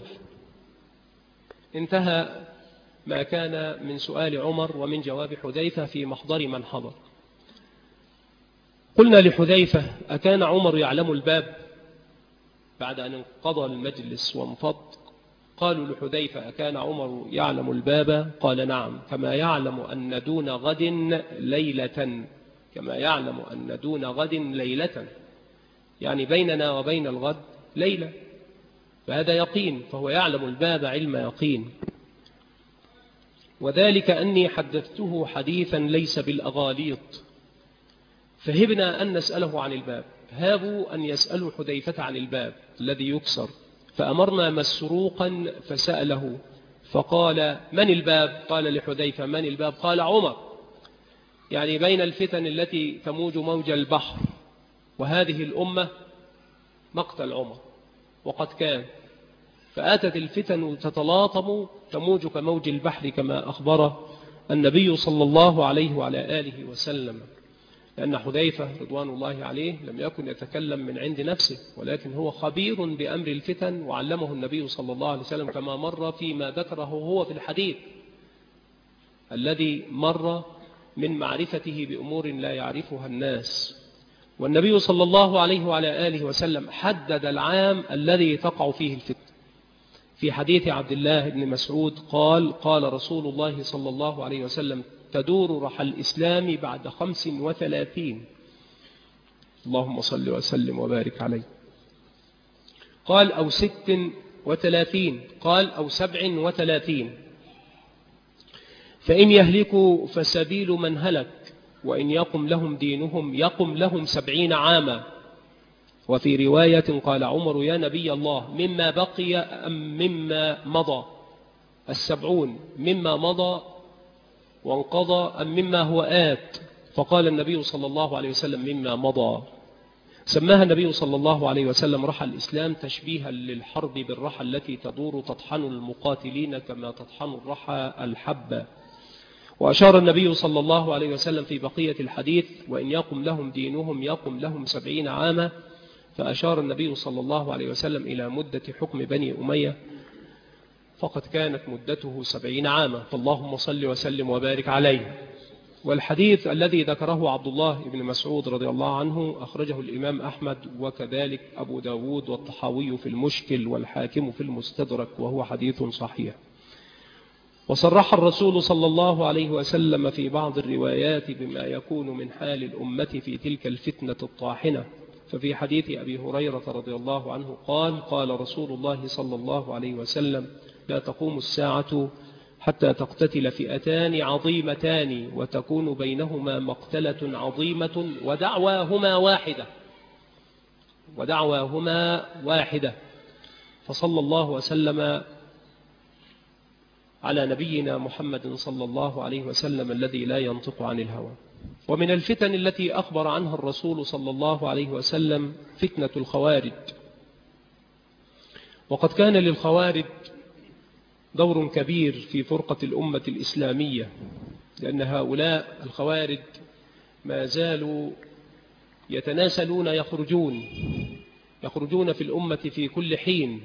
انتهى ما كان من سؤال عمر ومن جواب حذيفة في محضر من حضر. قلنا لحذيفة: أكان عمر يعلم الباب بعد أن انقضى المجلس وانفض؟ قالوا لحذيفة: أكان عمر يعلم الباب؟ قال: نعم، كما يعلم أن دون غد ليلة، كما يعلم أن دون غد ليلة، يعني بيننا وبين الغد ليلة، فهذا يقين، فهو يعلم الباب علم يقين. وذلك أني حدثته حديثا ليس بالأغاليط، فهبنا أن نسأله عن الباب، هابوا أن يسألوا حذيفة عن الباب الذي يكسر، فأمرنا مسروقا فسأله فقال: من الباب؟ قال لحذيفة: من الباب؟ قال: عمر، يعني بين الفتن التي تموج موج البحر وهذه الأمة مقتل عمر، وقد كان، فأتت الفتن تتلاطم تموج كموج البحر كما أخبر النبي صلى الله عليه وعلى آله وسلم. لأن حذيفة رضوان الله عليه لم يكن يتكلم من عند نفسه، ولكن هو خبير بأمر الفتن، وعلمه النبي صلى الله عليه وسلم كما مر فيما ذكره هو في الحديث الذي مر من معرفته بأمور لا يعرفها الناس. والنبي صلى الله عليه وعلى آله وسلم حدد العام الذي تقع فيه الفتن. في حديث عبد الله بن مسعود قال: قال رسول الله صلى الله عليه وسلم: تدور رحى الإسلام بعد 35. اللهم صل وسلم وبارك عليه. قال: أو 36، قال: أو 37. فإن يهلكوا فسبيل من هلك، وإن يقم لهم دينهم يقم لهم 70 عاما. وفي رواية قال عمر: يا نبي الله، مما بقي أم مما مضى؟ 70 مما مضى وانقضى أم مما هو آت؟ فقال النبي صلى الله عليه وسلم: مما مضى. سماها النبي صلى الله عليه وسلم رحى الإسلام تشبيها للحرب بالرحى التي تدور تطحن المقاتلين كما تطحن الرحى الحبة. وأشار النبي صلى الله عليه وسلم في بقية الحديث: وإن يقم لهم دينهم يقم لهم 70 عاما. فأشار النبي صلى الله عليه وسلم إلى مدة حكم بني أمية، فقد كانت مدته 70 عاما، فاللهم صل وسلم وبارك عليه. والحديث الذي ذكره عبد الله بن مسعود رضي الله عنه أخرجه الإمام أحمد، وكذلك أبو داود والطحاوي في المشكل، والحاكم في المستدرك، وهو حديث صحيح. وصرح الرسول صلى الله عليه وسلم في بعض الروايات بما يكون من حال الأمة في تلك الفتنة الطاحنة. ففي حديث أبي هريرة رضي الله عنه قال: قال رسول الله صلى الله عليه وسلم: لا تقوم الساعة حتى تقتتل فئتان عظيمتان وتكون بينهما مقتلة عظيمة ودعواهما واحدة. فصلى الله وسلم على نبينا محمد صلى الله عليه وسلم الذي لا ينطق عن الهوى. ومن الفتن التي أخبر عنها الرسول صلى الله عليه وسلم فتنة الخوارج. وقد كان للخوارج دور كبير في فرقة الأمة الإسلامية، لأن هؤلاء الخوارج ما زالوا يتناسلون، يخرجون في الأمة في كل حين،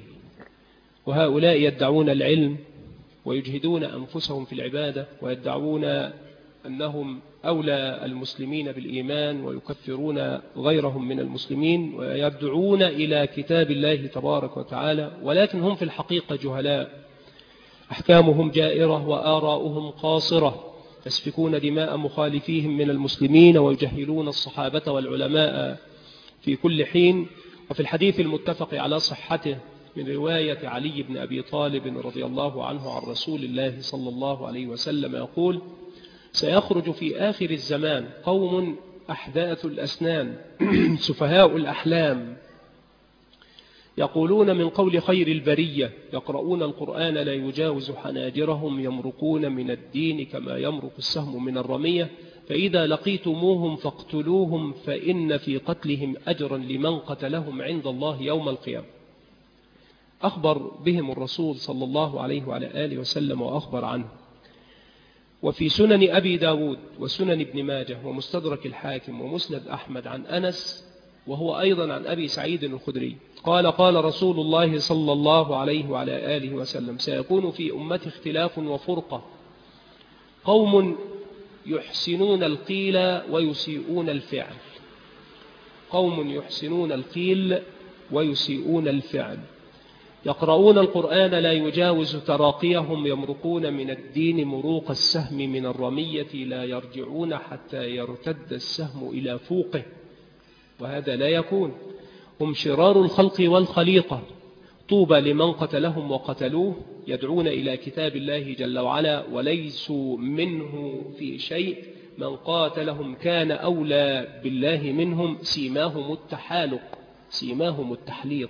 وهؤلاء يدعون العلم ويجهدون أنفسهم في العبادة، ويدعون أنهم أولى المسلمين بالإيمان ويكفرون غيرهم من المسلمين ويدعون إلى كتاب الله تبارك وتعالى، ولكن هم في الحقيقة جهلاء، أحكامهم جائرة وآراؤهم قاصرة، يسفكون دماء مخالفيهم من المسلمين ويجهلون الصحابة والعلماء في كل حين. وفي الحديث المتفق على صحته من رواية علي بن أبي طالب رضي الله عنه عن رسول الله صلى الله عليه وسلم يقول: سيخرج في آخر الزمان قوم أحداث الأسنان سفهاء الأحلام، يقولون من قول خير البرية، يقرؤون القرآن لا يجاوز حناجرهم، يمرقون من الدين كما يمرق السهم من الرمية، فإذا لقيتموهم فاقتلوهم، فإن في قتلهم أجرا لمن قتلهم عند الله يوم القيامة. أخبر بهم الرسول صلى الله عليه وعلى آله وسلم وأخبر عنه. وفي سنن أبي داود وسنن ابن ماجه ومستدرك الحاكم ومسند أحمد عن أنس، وهو أيضا عن أبي سعيد الخدري قال: قال رسول الله صلى الله عليه وعلى آله وسلم: سيكون في أمتي اختلاف وفرقة، قوم يحسنون القيل ويسيئون الفعل، قوم يحسنون القيل ويسيئون الفعل، يقرؤون القرآن لا يجاوز تراقيهم، يمرقون من الدين مروق السهم من الرمية، لا يرجعون حتى يرتد السهم إلى فوقه، وهذا لا يكون. هم شرار الخلق والخليقة، طوبى لمن قتلهم وقتلوه، يدعون إلى كتاب الله جل وعلا وليسوا منه في شيء، من قاتلهم كان أولى بالله منهم، سيماهم التحالق، سيماهم التحليق،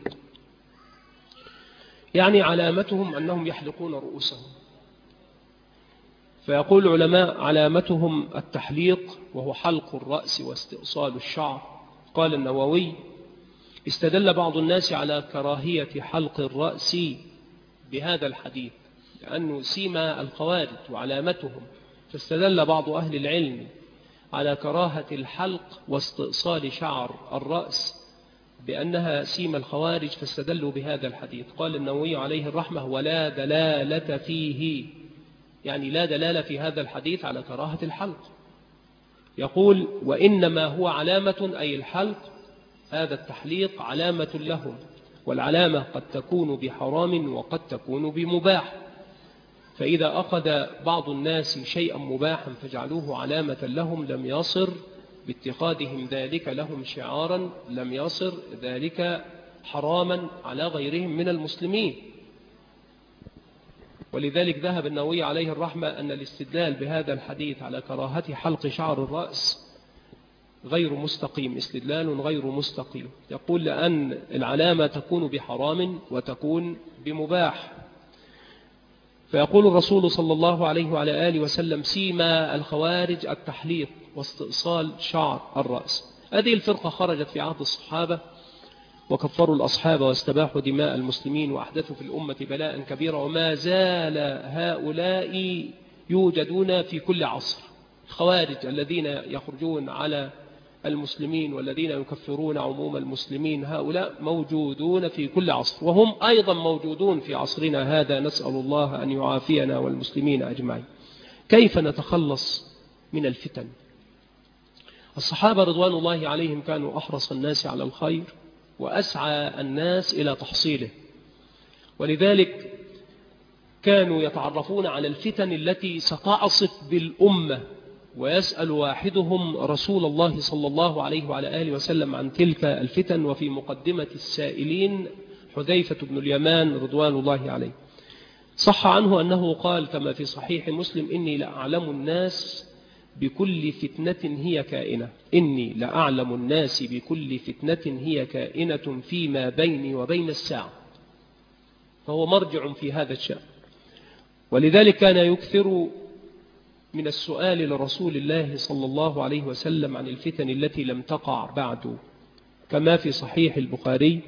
يعني علامتهم أنهم يحلقون رؤوسهم. فيقول العلماء: علامتهم التحليق، وهو حلق الرأس واستئصال الشعر. قال النووي: استدل بعض الناس على كراهية حلق الرأس بهذا الحديث، لأنه سيما الخوارج وعلامتهم، فاستدل بعض أهل العلم على كراهة الحلق واستئصال شعر الرأس بأنها سيما الخوارج، فاستدلوا بهذا الحديث. قال النووي عليه الرحمة: ولا دلالة فيه، يعني لا دلالة في هذا الحديث على كراهة الحلق. يقول: وإنما هو علامة، أي الحلق هذا التحليق علامة لهم، والعلامة قد تكون بحرام وقد تكون بمباح، فإذا أخذ بعض الناس شيئا مباحا فجعلوه علامة لهم لم يصر باتخاذهم ذلك لهم شعارا، لم يصر ذلك حراما على غيرهم من المسلمين. ولذلك ذهب النووي عليه الرحمة أن الاستدلال بهذا الحديث على كراهة حلق شعر الرأس غير مستقيم، استدلال غير مستقيم. يقول: لأن العلامة تكون بحرام وتكون بمباح. فيقول الرسول صلى الله عليه وعلى آله وسلم: سيما الخوارج التحليق واستئصال شعر الرأس. هذه الفرقة خرجت في عهد الصحابة وكفروا الأصحاب واستباحوا دماء المسلمين وأحدثوا في الأمة بلاء كبيرا، وما زال هؤلاء يوجدون في كل عصر. الخوارج الذين يخرجون على المسلمين والذين يكفرون عموم المسلمين، هؤلاء موجودون في كل عصر، وهم أيضا موجودون في عصرنا هذا، نسأل الله أن يعافينا والمسلمين أجمعين. كيف نتخلص من الفتن؟ الصحابة رضوان الله عليهم كانوا أحرص الناس على الخير وأسعى الناس إلى تحصيله، ولذلك كانوا يتعرفون على الفتن التي ستعصف بالأمة، ويسأل واحدهم رسول الله صلى الله عليه وعلى آله وسلم عن تلك الفتن. وفي مقدمة السائلين حذيفة بن اليمان رضوان الله عليه، صح عنه أنه قال كما في صحيح مسلم: إني لأعلم الناس بكل فتنة هي كائنة، إني لأعلم الناس بكل فتنة هي كائنة فيما بيني وبين الساعة. فهو مرجع في هذا الشأن، ولذلك كان يكثر من السؤال لرسول الله صلى الله عليه وسلم عن الفتن التي لم تقع بعد، كما في صحيح البخاري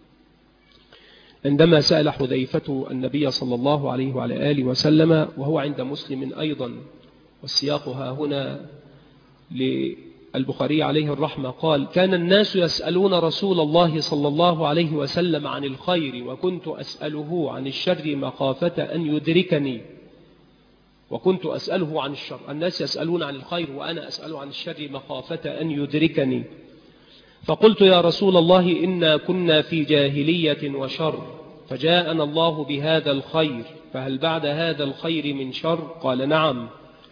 عندما سأل حذيفة النبي صلى الله عليه وعلى آله وسلم، وهو عند مسلم أيضا، والسياق ها هنا للبخاري عليه الرحمة، قال: كان الناس يسألون رسول الله صلى الله عليه وسلم عن الخير، وكنت أسأله عن الشر مخافة أن يدركني. وكنت أسأله عن الشر. الناس يسألون عن الخير وأنا أسأل عن الشر مخافة أن يدركني. فقلت يا رسول الله إنا كنا في جاهلية وشر، فجاءنا الله بهذا الخير، فهل بعد هذا الخير من شر؟ قال نعم.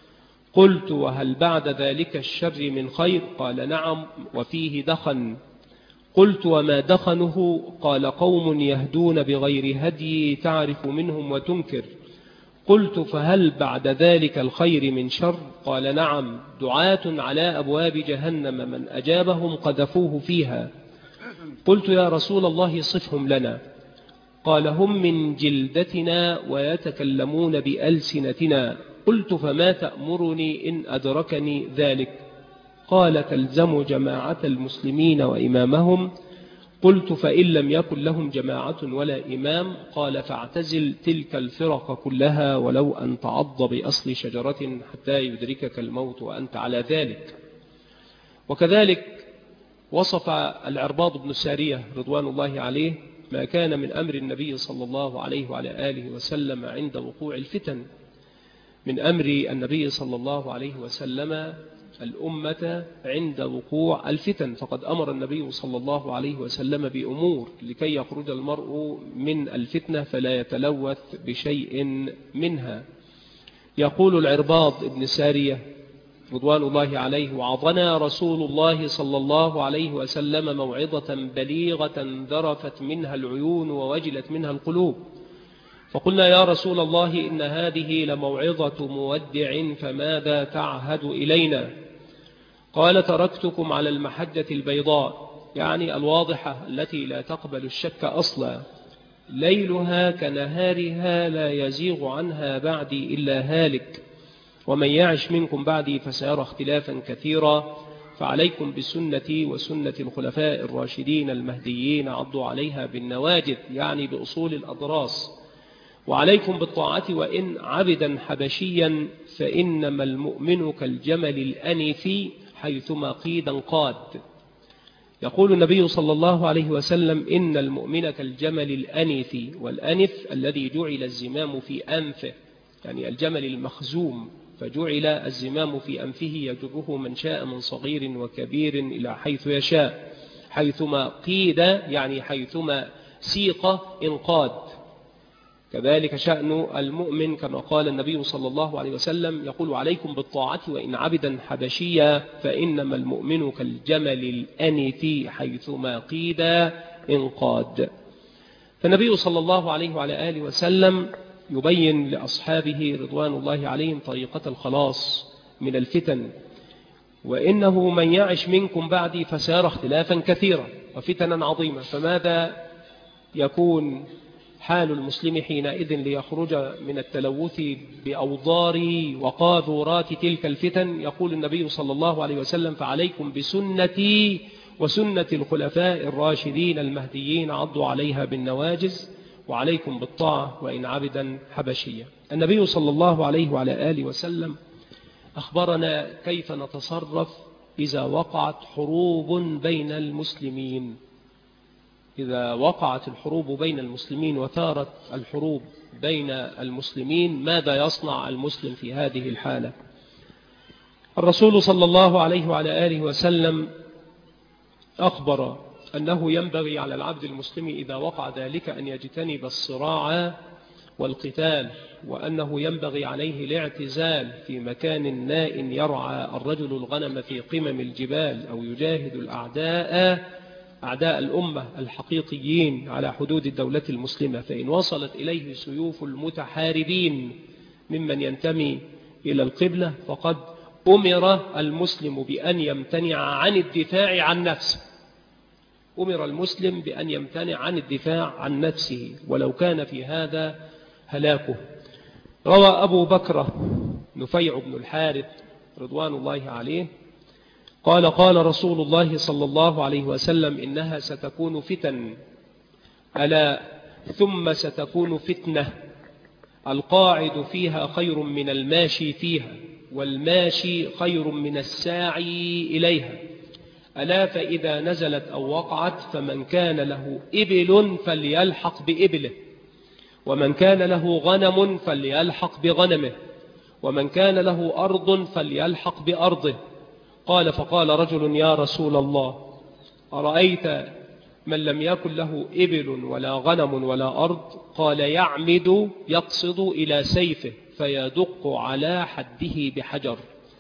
قلت وهل بعد ذلك الشر من خير؟ قال نعم وفيه دخن. قلت وما دخنه؟ قال قوم يهدون بغير هدي تعرف منهم وتنكر. قلت فهل بعد ذلك الخير من شر؟ قال نعم، دعاة على أبواب جهنم من أجابهم قذفوه فيها. قلت يا رسول الله صفهم لنا. قال هم من جلدتنا ويتكلمون بألسنتنا. قلت فما تأمرني إن أدركني ذلك؟ قال تلزم جماعة المسلمين وإمامهم. قلت فإن لم يكن لهم جماعة ولا إمام؟ قال فاعتزل تلك الفرق كلها ولو أن تعض بأصل شجرة حتى يدركك الموت وأنت على ذلك. وكذلك وصف العرباض بن سارية رضوان الله عليه ما كان من أمر النبي صلى الله عليه وعلى آله وسلم عند وقوع الفتن. من أمر النبي صلى الله عليه وسلم الأمة عند وقوع الفتن، فقد أمر النبي صلى الله عليه وسلم بأمور لكي يخرج المرء من الفتنة فلا يتلوث بشيء منها. يقول العرباض بن سارية رضوان الله عليه وعظنا رسول الله صلى الله عليه وسلم موعظة بليغة ذرفت منها العيون ووجلت منها القلوب. فقلنا يا رسول الله إن هذه لموعظة مودع فماذا تعهد إلينا؟ قال تركتكم على المحجة البيضاء، يعني الواضحة التي لا تقبل الشك أصلا، ليلها كنهارها لا يزيغ عنها بعدي إلا هالك، ومن يعش منكم بعدي فسيرى اختلافا كثيرا، فعليكم بسنتي وسنة الخلفاء الراشدين المهديين عضوا عليها بالنواجذ، يعني بأصول الأضراس، وعليكم بالطاعة وإن عبدا حبشيا، فإنما المؤمن كالجمل الأنف حيثما قيدا قاد. يقول النبي صلى الله عليه وسلم إن المؤمن كالجمل الأنف، والأنف الذي جعل الزمام في أنفه، يعني الجمل المخزوم، فجعل الزمام في أنفه يجره من شاء من صغير وكبير إلى حيث يشاء، حيثما قيد يعني حيثما سيق انقاد. كذلك شأن المؤمن كما قال النبي صلى الله عليه وسلم يقول عليكم بالطاعة وإن عبدا حبشيا، فإنما المؤمن كالجمل الأنف حيثما قيد انقاد. فالنبي صلى الله عليه وعلى آله وسلم يبين لأصحابه رضوان الله عليهم طريقة الخلاص من الفتن، وإنه من يعش منكم بعدي فسيرى اختلافا كثيرا وفتنا عظيمة. فماذا يكون حال المسلم حينئذ ليخرج من التلوث بأوضار وقاذورات تلك الفتن؟ يقول النبي صلى الله عليه وسلم فعليكم بسنتي وسنة الخلفاء الراشدين المهديين عضوا عليها بالنواجز، وعليكم بالطاعة وإن عبدا حبشيا. النبي صلى الله عليه وعلى آله وسلم أخبرنا كيف نتصرف إذا وقعت حروب بين المسلمين. إذا وقعت الحروب بين المسلمين وثارت الحروب بين المسلمين ماذا يصنع المسلم في هذه الحالة؟ الرسول صلى الله عليه وعلى آله وسلم أخبر أنه ينبغي على العبد المسلم إذا وقع ذلك أن يجتنب الصراع والقتال، وأنه ينبغي عليه الاعتزال في مكان ناء يرعى الرجل الغنم في قمم الجبال، أو يجاهد أعداء الأمة الحقيقيين على حدود الدولة المسلمة. فإن وصلت إليه سيوف المتحاربين ممن ينتمي إلى القبلة فقد أمر المسلم بأن يمتنع عن الدفاع عن نفسه. أمر المسلم بأن يمتنع عن الدفاع عن نفسه ولو كان في هذا هلاكه. روى أبو بكر نفيع بن الحارث رضوان الله عليه قال قال رسول الله صلى الله عليه وسلم إنها ستكون فتن، ألا ثم ستكون فتنة القاعد فيها خير من الماشي فيها، والماشي خير من الساعي إليها، ألا فإذا نزلت أو وقعت فمن كان له إبل فليلحق بإبله، ومن كان له غنم فليلحق بغنمه، ومن كان له أرض فليلحق بأرضه. قال فقال رجل يا رسول الله أرأيت من لم يكن له إبل ولا غنم ولا أرض؟ قال يعمد يقصد إلى سيفه فيدق على حده بحجر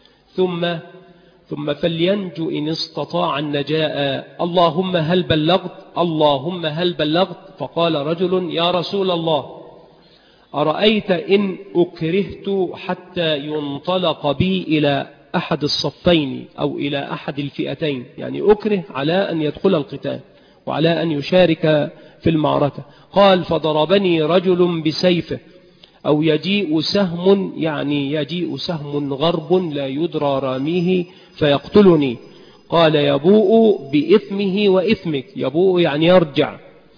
ثم فلينجو إن استطاع النجاة. اللهم هل بلغت؟ اللهم هل بلغت؟ فقال رجل يا رسول الله أرأيت إن أكرهت حتى ينطلق بي إلى أحد الصفين أو إلى أحد الفئتين، يعني أكره على أن يدخل القتال وعلى أن يشارك في المعركة. قال فضربني رجل بسيفه أو يجيء سهم، يعني يجيء سهم غرب لا يدرى راميه فيقتلني. قال يبوء بإثمه وإثمك، يبوء يعني يرجع،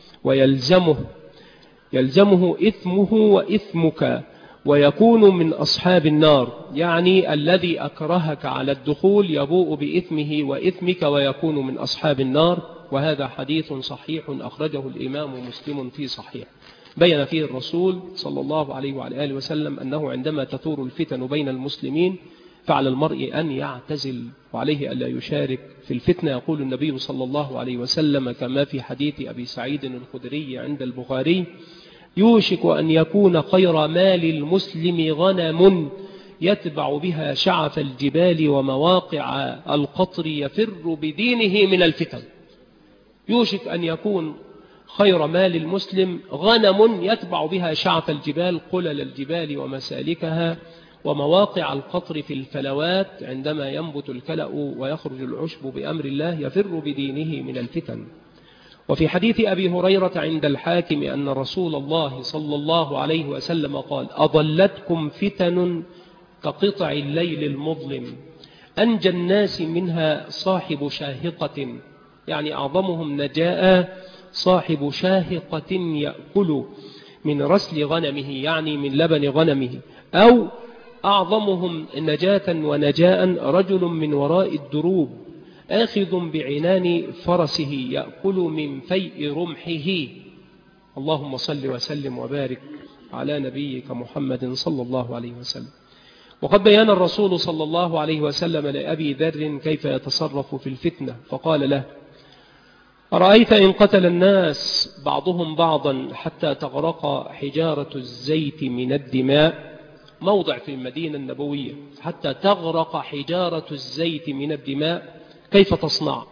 يلزمه إثمه وإثمك ويكون من أصحاب النار، يعني الذي أكرهك على الدخول يبوء بإثمه وإثمك ويكون من أصحاب النار. وهذا حديث صحيح أخرجه الإمام مسلم في صحيح، بين فيه الرسول صلى الله عليه وعلى آله وسلم أنه عندما تثور الفتن بين المسلمين فعلى المرء أن يعتزل وعليه ألا يشارك في الفتنة. يقول النبي صلى الله عليه وسلم كما في حديث أبي سعيد الخدري عند البخاري يوشك أن يكون خير مال المسلم غنم يتبع بها شعف الجبال ومواقع القطر يفر بدينه من الفتن. يوشك أن يكون خير مال المسلم غنم يتبع بها شعف الجبال، قلل الجبال ومسالكها ومواقع القطر في الفلوات عندما ينبت الكلأ ويخرج العشب بأمر الله، يفر بدينه من الفتن. وفي حديث أبي هريرة عند الحاكم أن رسول الله صلى الله عليه وسلم قال أضلتكم فتن كقطع الليل المظلم أنجى الناس منها صاحب شاهقة، يعني أعظمهم نجاء صاحب شاهقة يأكل من رسل غنمه، يعني من لبن غنمه، أو أعظمهم نجاة ونجاء رجل من وراء الدروب آخذ بعنان فرسه يأكل من فيء رمحه. اللهم صل وسلم وبارك على نبيك محمد صلى الله عليه وسلم. وقد بيان الرسول صلى الله عليه وسلم لأبي ذر كيف يتصرف في الفتنة، فقال له أرأيت إن قتل الناس بعضهم بعضا حتى تغرق حجارة الزيت من الدماء، موضع في المدينة النبوية، حتى تغرق حجارة الزيت من الدماء كيف تصنع؟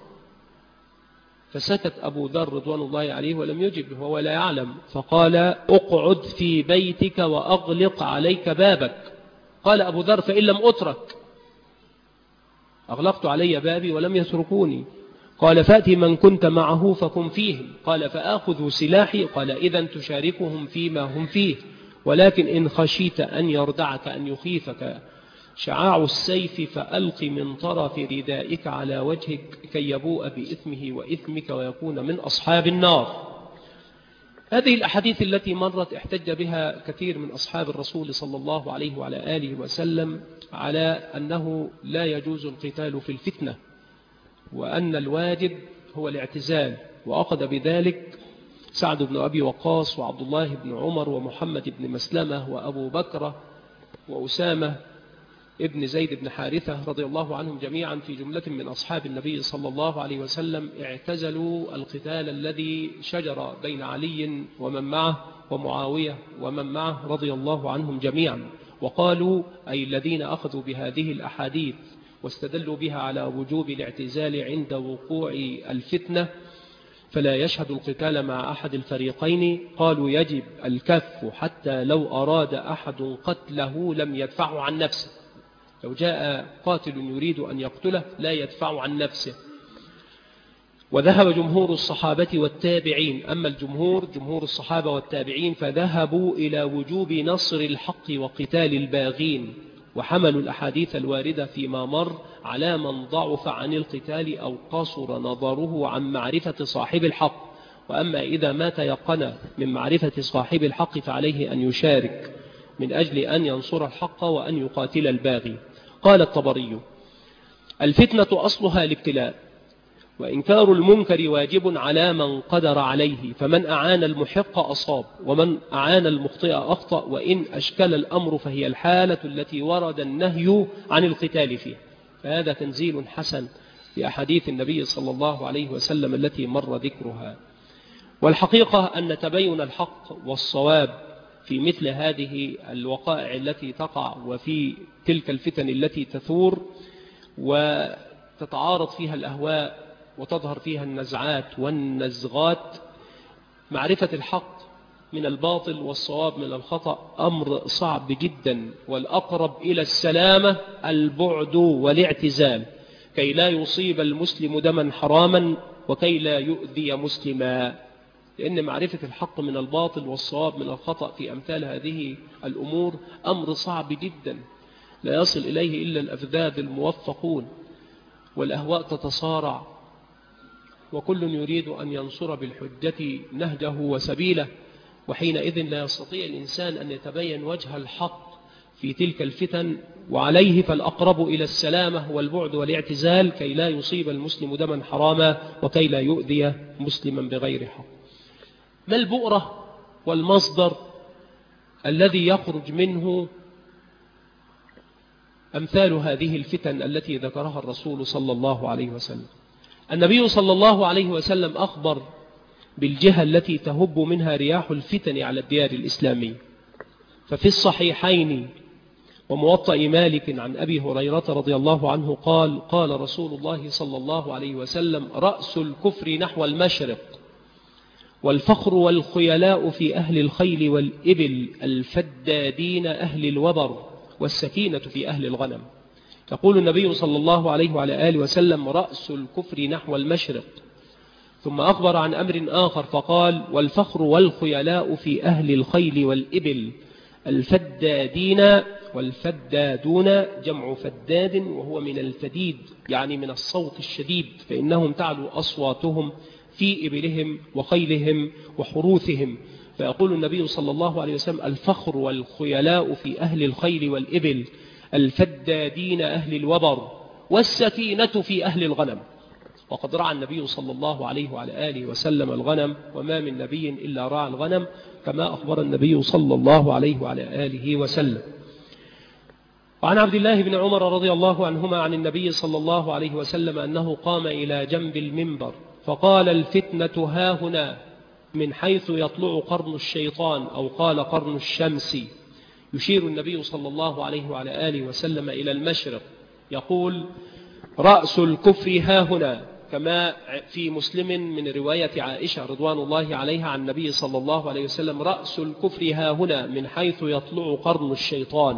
فسكت أبو ذر رضوان الله عليه ولم يجب، هو لا يعلم، فقال اقعد في بيتك وأغلق عليك بابك. قال أبو ذر فإن لم أترك؟ أغلقت علي بابي ولم يتركوني. قال فأتي من كنت معه فكن فيهم. قال فآخذ سلاحي. قال إذن تشاركهم فيما هم فيه، ولكن إن خشيت أن يردعك أن يخيفك شعاع السيف فألق من طرف ردائك على وجهك كي يبوء بإثمه وإثمك ويكون من أصحاب النار. هذه الأحاديث التي مرت احتج بها كثير من أصحاب الرسول صلى الله عليه وعلى آله وسلم على أنه لا يجوز القتال في الفتنة، وأن الواجب هو الاعتزال، وأخذ بذلك سعد بن أبي وقاص وعبد الله بن عمر ومحمد بن مسلمة وأبو بكر وأسامة ابن زيد بن حارثة رضي الله عنهم جميعا في جملة من أصحاب النبي صلى الله عليه وسلم اعتزلوا القتال الذي شجر بين علي ومن معه ومعاوية ومن معه رضي الله عنهم جميعا، وقالوا أي الذين أخذوا بهذه الأحاديث واستدلوا بها على وجوب الاعتزال عند وقوع الفتنة فلا يشهد القتال مع أحد الفريقين. قالوا يجب الكف حتى لو أراد أحد قتله لم يدفعه عن نفسه، لو جاء قاتل يريد أن يقتله لا يدفع عن نفسه. وذهب جمهور الصحابة والتابعين، أما جمهور الصحابة والتابعين فذهبوا إلى وجوب نصر الحق وقتال الباغين، وحملوا الأحاديث الواردة فيما مر على من ضعف عن القتال أو قصر نظره عن معرفة صاحب الحق. وأما إذا ما تيقن من معرفة صاحب الحق فعليه أن يشارك من أجل أن ينصر الحق وأن يقاتل الباغي. قال الطبري الفتنة أصلها الابتلاء، وإنكار المنكر واجب على من قدر عليه، فمن أعان المحق أصاب ومن أعان المخطئ أخطأ، وإن أشكل الأمر فهي الحالة التي ورد النهي عن القتال فيها. فهذا تنزيل حسن بأحاديث النبي صلى الله عليه وسلم التي مر ذكرها. والحقيقة أن تبين الحق والصواب في مثل هذه الوقائع التي تقع وفي تلك الفتن التي تثور وتتعارض فيها الأهواء وتظهر فيها النزعات والنزغات، معرفة الحق من الباطل والصواب من الخطأ أمر صعب جدا، والأقرب إلى السلامة البعد والاعتزال كي لا يصيب المسلم دما حراما وكي لا يؤذي مسلما. لأن معرفة الحق من الباطل والصواب من الخطأ في أمثال هذه الأمور أمر صعب جدا، لا يصل إليه إلا الأفذاذ الموفقون، والأهواء تتصارع، وكل يريد أن ينصر بالحجة نهجه وسبيله، وحينئذ لا يستطيع الإنسان أن يتبين وجه الحق في تلك الفتن، وعليه فالأقرب إلى السلامة والبعد والاعتزال كي لا يصيب المسلم دما حراما وكي لا يؤذي مسلما بغير حق. ما البؤرة والمصدر الذي يخرج منه أمثال هذه الفتن التي ذكرها الرسول صلى الله عليه وسلم؟ النبي صلى الله عليه وسلم أخبر بالجهة التي تهب منها رياح الفتن على الديار الإسلامية، ففي الصحيحين وموطأ مالك عن أبي هريرة رضي الله عنه قال: قال رسول الله صلى الله عليه وسلم: رأس الكفر نحو المشرق، والفخر والخيلاء في أهل الخيل والإبل، الفدادين أهل الوبر، والسكينة في أهل الغنم. يقول النبي صلى الله عليه وعلى آله وسلم: رأس الكفر نحو المشرق. ثم أخبر عن أمر آخر فقال: والفخر والخيلاء في أهل الخيل والإبل، الفدادين، والفدادون جمع فداد وهو من الفديد يعني من الصوت الشديد، فإنهم تعلو أصواتهم في إبلهم وخيلهم وحروثهم. فيقول النبي صلى الله عليه وسلم: الفخر والخيلاء في أهل الخيل والإبل، الفدادين أهل الوبر، والسكينة في أهل الغنم. وقد رعى النبي صلى الله عليه وعلى آله وسلم الغنم، وما من نبي إلا رعى الغنم، كما أخبر النبي صلى الله عليه وعلى آله وسلم. وعن عبد الله بن عمر رضي الله عنهما عن النبي صلى الله عليه وسلم أنه قام إلى جنب المنبر فقال: الفتنة هاهنا، من حيث يطلع قرن الشيطان، أو قال قرن الشمس، يشير النبي صلى الله عليه وعلى آله وسلم إلى المشرق، يقول: رأس الكفر هاهنا، كما في مسلم من رواية عائشة رضوان الله عليها عن النبي صلى الله عليه وسلم: رأس الكفر هاهنا، من حيث يطلع قرن الشيطان.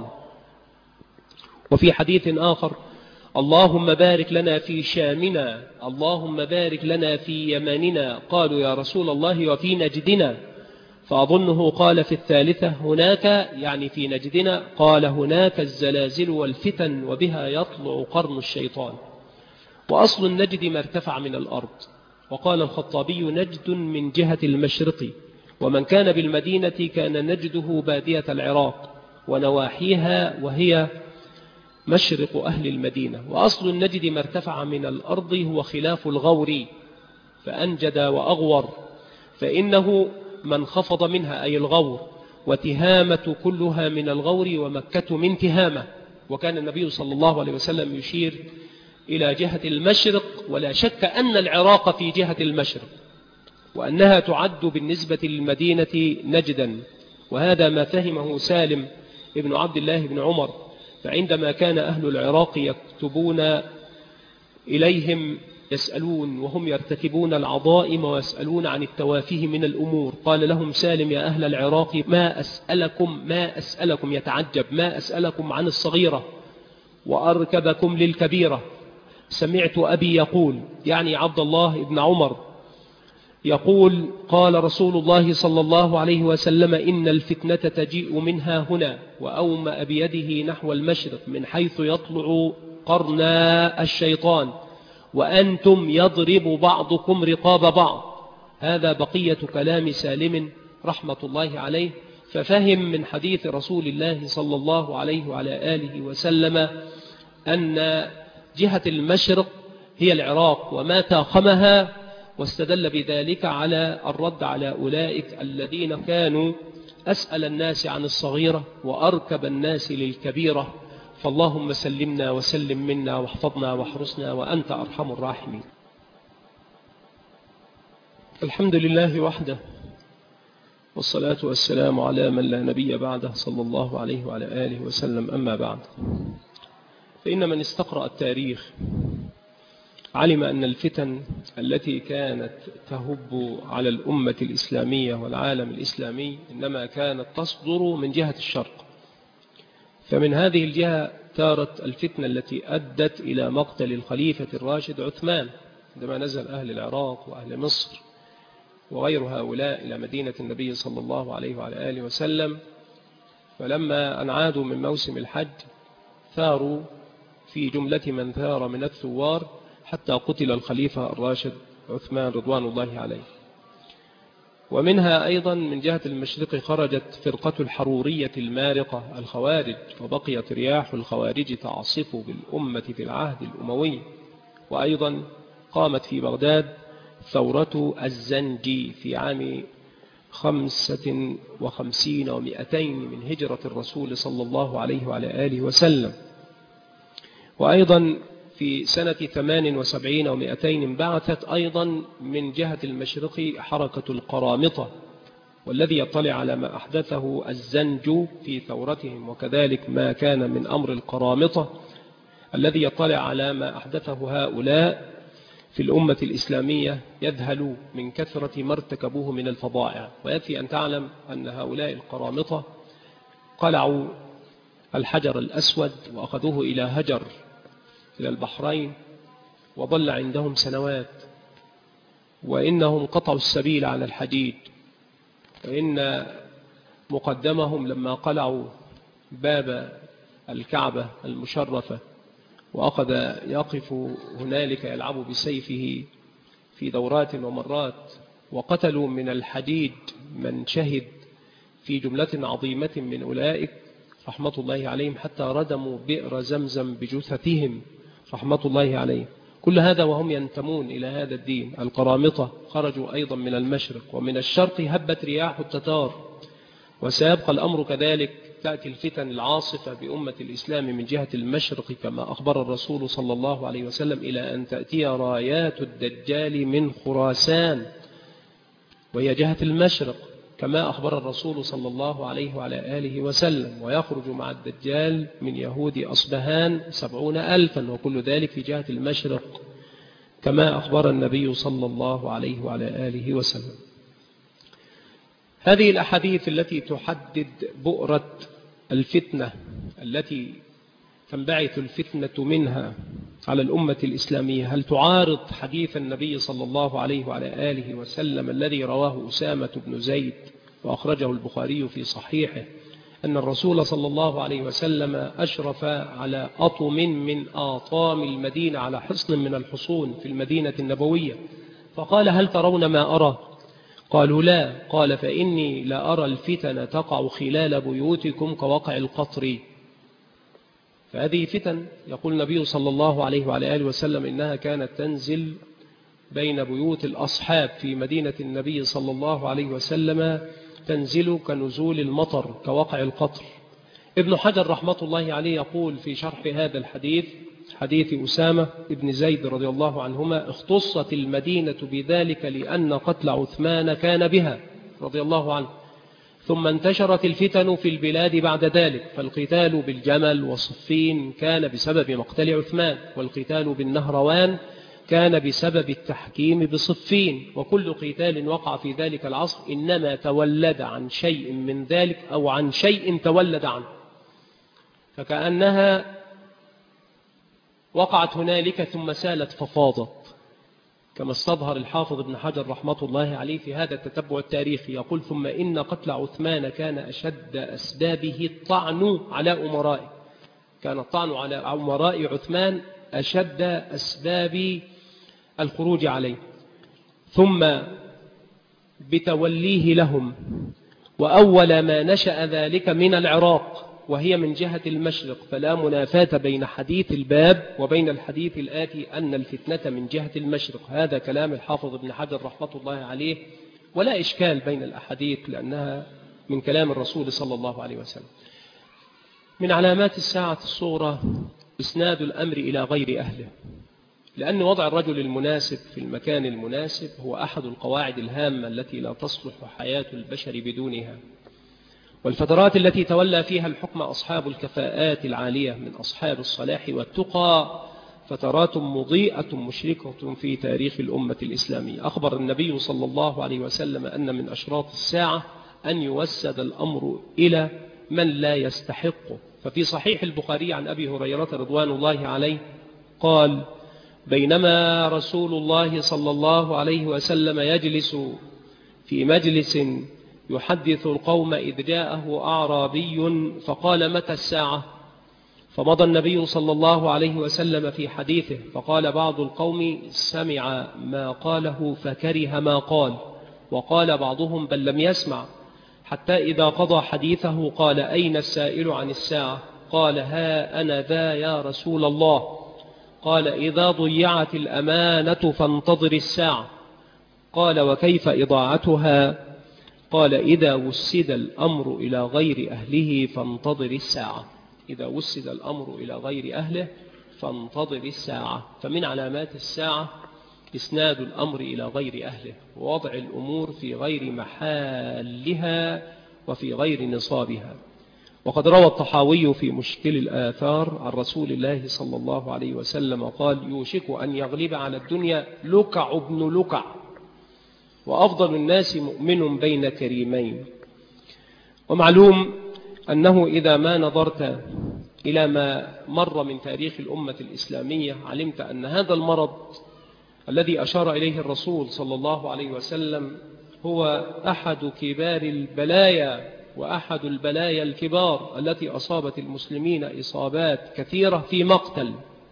وفي حديث آخر: اللهم بارك لنا في شامنا، اللهم بارك لنا في يماننا. قالوا: يا رسول الله وفي نجدنا؟ فأظنه قال في الثالثة: هناك، يعني في نجدنا، قال: هناك الزلازل والفتن وبها يطلع قرن الشيطان. وأصل النجد ما ارتفع من الأرض. وقال الخطابي: نجد من جهة المشرق، ومن كان بالمدينة كان نجده بادية العراق ونواحيها، وهي مشرق أهل المدينة. وأصل النجد ما ارتفع من الأرض هو خلاف الغور، فأنجد وأغور، فإنه من خفض منها أي الغور، وتهامة كلها من الغور، ومكة من تهامة. وكان النبي صلى الله عليه وسلم يشير إلى جهة المشرق، ولا شك أن العراق في جهة المشرق، وأنها تعد بالنسبة للمدينة نجدا. وهذا ما فهمه سالم ابن عبد الله بن عمر، فعندما كان أهل العراق يكتبون إليهم يسألون وهم يرتكبون العظائم ويسألون عن التوافه من الأمور، قال لهم سالم: يا أهل العراق ما أسألكم يتعجب، ما أسألكم عن الصغيرة وأركبكم للكبيرة. سمعت أبي يقول، يعني عبد الله بن عمر يقول: قال رسول الله صلى الله عليه وسلم: إن الفتنة تجيء منها هنا، وأومأ بيده نحو المشرق من حيث يطلع قرن الشيطان، وأنتم يضرب بعضكم رقاب بعض. هذا بقية كلام سالم رحمة الله عليه. ففهم من حديث رسول الله صلى الله عليه وعلى آله وسلم أن جهة المشرق هي العراق وما تاخمها، واستدل بذلك على الرد على أولئك الذين كانوا أسأل الناس عن الصغيرة وأركب الناس للكبيرة. فاللهم سلمنا وسلم منا واحفظنا واحرسنا وأنت أرحم الراحمين. الحمد لله وحده، والصلاة والسلام على من لا نبي بعده صلى الله عليه وعلى آله وسلم. أما بعد، فإن من استقرأ التاريخ علم أن الفتن التي كانت تهب على الأمة الإسلامية والعالم الإسلامي إنما كانت تصدر من جهة الشرق. فمن هذه الجهة تارت الفتنة التي أدت إلى مقتل الخليفة الراشد عثمان عندما نزل أهل العراق وأهل مصر وغير هؤلاء إلى مدينة النبي صلى الله عليه وعلى آله وسلم. فلما أن عادوا من موسم الحج ثاروا في جملة من ثار من الثوار حتى قتل الخليفة الراشد عثمان رضوان الله عليه. ومنها أيضا من جهة المشرق خرجت فرقة الحرورية المارقة الخوارج، وبقيت رياح الخوارج تعصف بالأمة في العهد الأموي. وأيضا قامت في بغداد ثورة الزنجي في عام 55 و200 من هجرة الرسول صلى الله عليه وعلى آله وسلم. وأيضا في سنة 78 و200 بعثت أيضا من جهة المشرق حركة القرامطة، والذي يطلع على ما أحدثه الزنج في ثورتهم وكذلك ما كان من أمر القرامطة الذي يطلع على ما أحدثه هؤلاء في الأمة الإسلامية يذهل من كثرة ما ارتكبوه من الفظائع. ويكفي أن تعلم أن هؤلاء القرامطة قلعوا الحجر الأسود وأخذوه إلى هجر إلى البحرين وظل عندهم سنوات، وإنهم قطعوا السبيل على الحديد. وإن مقدمهم لما قلعوا باب الكعبة المشرفة وأخذ يقف هنالك يلعب بسيفه في دورات ومرات، وقتلوا من الحديد من شهد في جملة عظيمة من أولئك رحمة الله عليهم، حتى ردموا بئر زمزم بجثثهم رحمة الله عليهم. كل هذا وهم ينتمون إلى هذا الدين. القرامطة خرجوا أيضا من المشرق، ومن الشرق هبت رياح التتار. وسيبقى الأمر كذلك، تأتي الفتن العاصفة بأمة الإسلام من جهة المشرق كما أخبر الرسول صلى الله عليه وسلم، إلى أن تأتي رايات الدجال من خراسان وهي جهة المشرق كما أخبر الرسول صلى الله عليه وعلى آله وسلم. ويخرج مع الدجال من يهود أصبهان 70,000، وكل ذلك في جهة المشرق كما أخبر النبي صلى الله عليه وعلى آله وسلم. هذه الأحاديث التي تحدد بؤرة الفتنة التي تنبعث الفتنة منها على الأمة الإسلامية، هل تعارض حديث النبي صلى الله عليه وعلى آله وسلم الذي رواه أسامة بن زيد وأخرجه البخاري في صحيحه أن الرسول صلى الله عليه وسلم أشرف على أطم من آطام المدينة، على حصن من الحصون في المدينة النبوية، فقال: هل ترون ما أرى؟ قالوا: لا. قال: فإني لأرى الفتن تقع خلال بيوتكم كوقع القطر. فهذه فتن يقول النبي صلى الله عليه وعلى آله وسلم إنها كانت تنزل بين بيوت الأصحاب في مدينة النبي صلى الله عليه وسلم، تنزل كنزول المطر كوقع القطر. ابن حجر رحمة الله عليه يقول في شرح هذا الحديث، حديث أسامة بن زيد رضي الله عنهما: اختصت المدينة بذلك لأن قتل عثمان كان بها رضي الله عنه، ثم انتشرت الفتن في البلاد بعد ذلك، فالقتال بالجمل وصفين كان بسبب مقتل عثمان، والقتال بالنهروان كان بسبب التحكيم بصفين، وكل قتال وقع في ذلك العصر إنما تولد عن شيء من ذلك أو عن شيء تولد عنه، فكأنها وقعت هنالك ثم سالت ففاضت، كما استظهر الحافظ ابن حجر رحمة الله عليه في هذا التتبع التاريخي. يقول: ثم إن قتل عثمان كان أشد أسبابه الطعن على أمرائه، كان الطعن على أمراء عثمان أشد أسباب الخروج عليه، ثم بتوليه لهم. وأول ما نشأ ذلك من العراق، وهي من جهة المشرق، فلا منافاة بين حديث الباب وبين الحديث الآتي أن الفتنة من جهة المشرق. هذا كلام الحافظ ابن حجر رحمة الله عليه، ولا إشكال بين الأحاديث لأنها من كلام الرسول صلى الله عليه وسلم. من علامات الساعة الصغرى إسناد الأمر إلى غير أهله، لأن وضع الرجل المناسب في المكان المناسب هو أحد القواعد الهامة التي لا تصلح حياة البشر بدونها. والفترات التي تولى فيها الحكم أصحاب الكفاءات العالية من أصحاب الصلاح والتقى فترات مضيئة مشركة في تاريخ الأمة الإسلامية. أخبر النبي صلى الله عليه وسلم أن من أشراط الساعة أن يوسد الأمر إلى من لا يستحقه. ففي صحيح البخاري عن أبي هريرة رضوان الله عليه قال: بينما رسول الله صلى الله عليه وسلم يجلس في مجلس يحدث القوم إذ جاءه أعرابي فقال: متى الساعة؟ فمضى النبي صلى الله عليه وسلم في حديثه، فقال بعض القوم: سمع ما قاله فكره ما قال، وقال بعضهم: بل لم يسمع، حتى إذا قضى حديثه قال: أين السائل عن الساعة؟ قال: ها أنا ذا يا رسول الله. قال: إذا ضيعت الأمانة فانتظر الساعة. قال: وكيف إضاعتها؟ قال: إذا وسد الأمر إلى غير أهله فانتظر الساعة. إذا وسد الأمر إلى غير أهله فانتظر الساعة. فمن علامات الساعة إسناد الأمر إلى غير أهله، ووضع الأمور في غير محلها وفي غير نصابها. وقد روى الطحاوي في مشكل الآثار عن رسول الله صلى الله عليه وسلم قال: يوشك أن يغلب على الدنيا لكع ابن لكع، وأفضل الناس مؤمن بين كريمين. ومعلوم أنه إذا ما نظرت إلى ما مر من تاريخ الأمة الإسلامية علمت أن هذا المرض الذي أشار إليه الرسول صلى الله عليه وسلم هو أحد كبار البلايا وأحد البلايا الكبار التي أصابت المسلمين إصابات كثيرة في مقتل.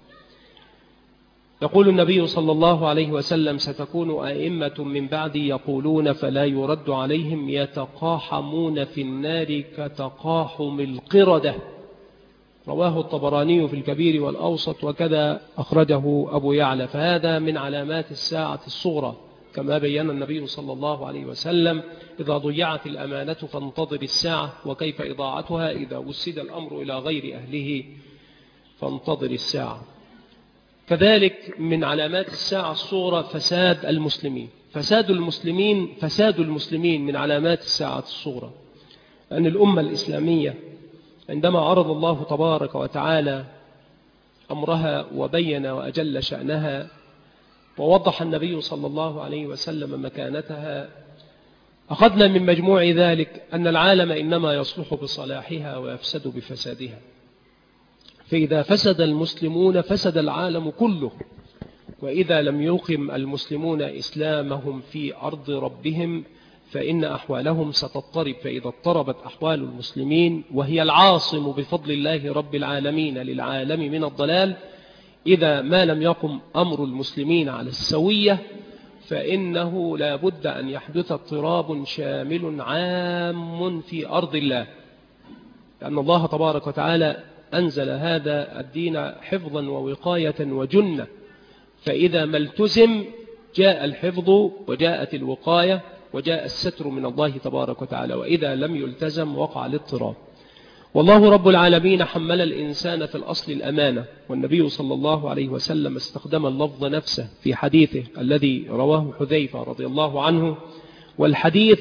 يقول النبي صلى الله عليه وسلم: ستكون أئمة من بعدي يقولون فلا يرد عليهم يتقاحمون في النار كتقاحم القردة. رواه الطبراني في الكبير والأوسط، وكذا أخرجه أبو يعلى. فهذا من علامات الساعة الصغرى، كما بيّن النبي صلى الله عليه وسلم: إذا ضيعت الأمانة فانتظر الساعة، وكيف إضاعتها؟ إذا وسد الأمر إلى غير أهله فانتظر الساعة. كذلك من علامات الساعة الصغرى فساد المسلمين. فساد المسلمين من علامات الساعة الصغرى، أن الأمة الإسلامية عندما عرض الله تبارك وتعالى أمرها وبين وأجل شأنها ووضح النبي صلى الله عليه وسلم مكانتها، أخذنا من مجموع ذلك أن العالم إنما يصلح بصلاحها ويفسد بفسادها. فإذا فسد المسلمون فسد العالم كله، وإذا لم يقم المسلمون إسلامهم في أرض ربهم فإن أحوالهم ستضطرب. فإذا اضطربت أحوال المسلمين، وهي العاصم بفضل الله رب العالمين للعالم من الضلال، إذا ما لم يقم أمر المسلمين على السوية فإنه لا بد أن يحدث اضطراب شامل عام في أرض الله، لأن الله تبارك وتعالى أنزل هذا الدين حفظا ووقاية وجنة. فإذا ما التزم جاء الحفظ وجاءت الوقاية وجاء الستر من الله تبارك وتعالى، وإذا لم يلتزم وقع الاضطراب. والله رب العالمين حمل الإنسان في الأصل الأمانة، والنبي صلى الله عليه وسلم استخدم اللفظ نفسه في حديثه الذي رواه حذيفة رضي الله عنه. والحديث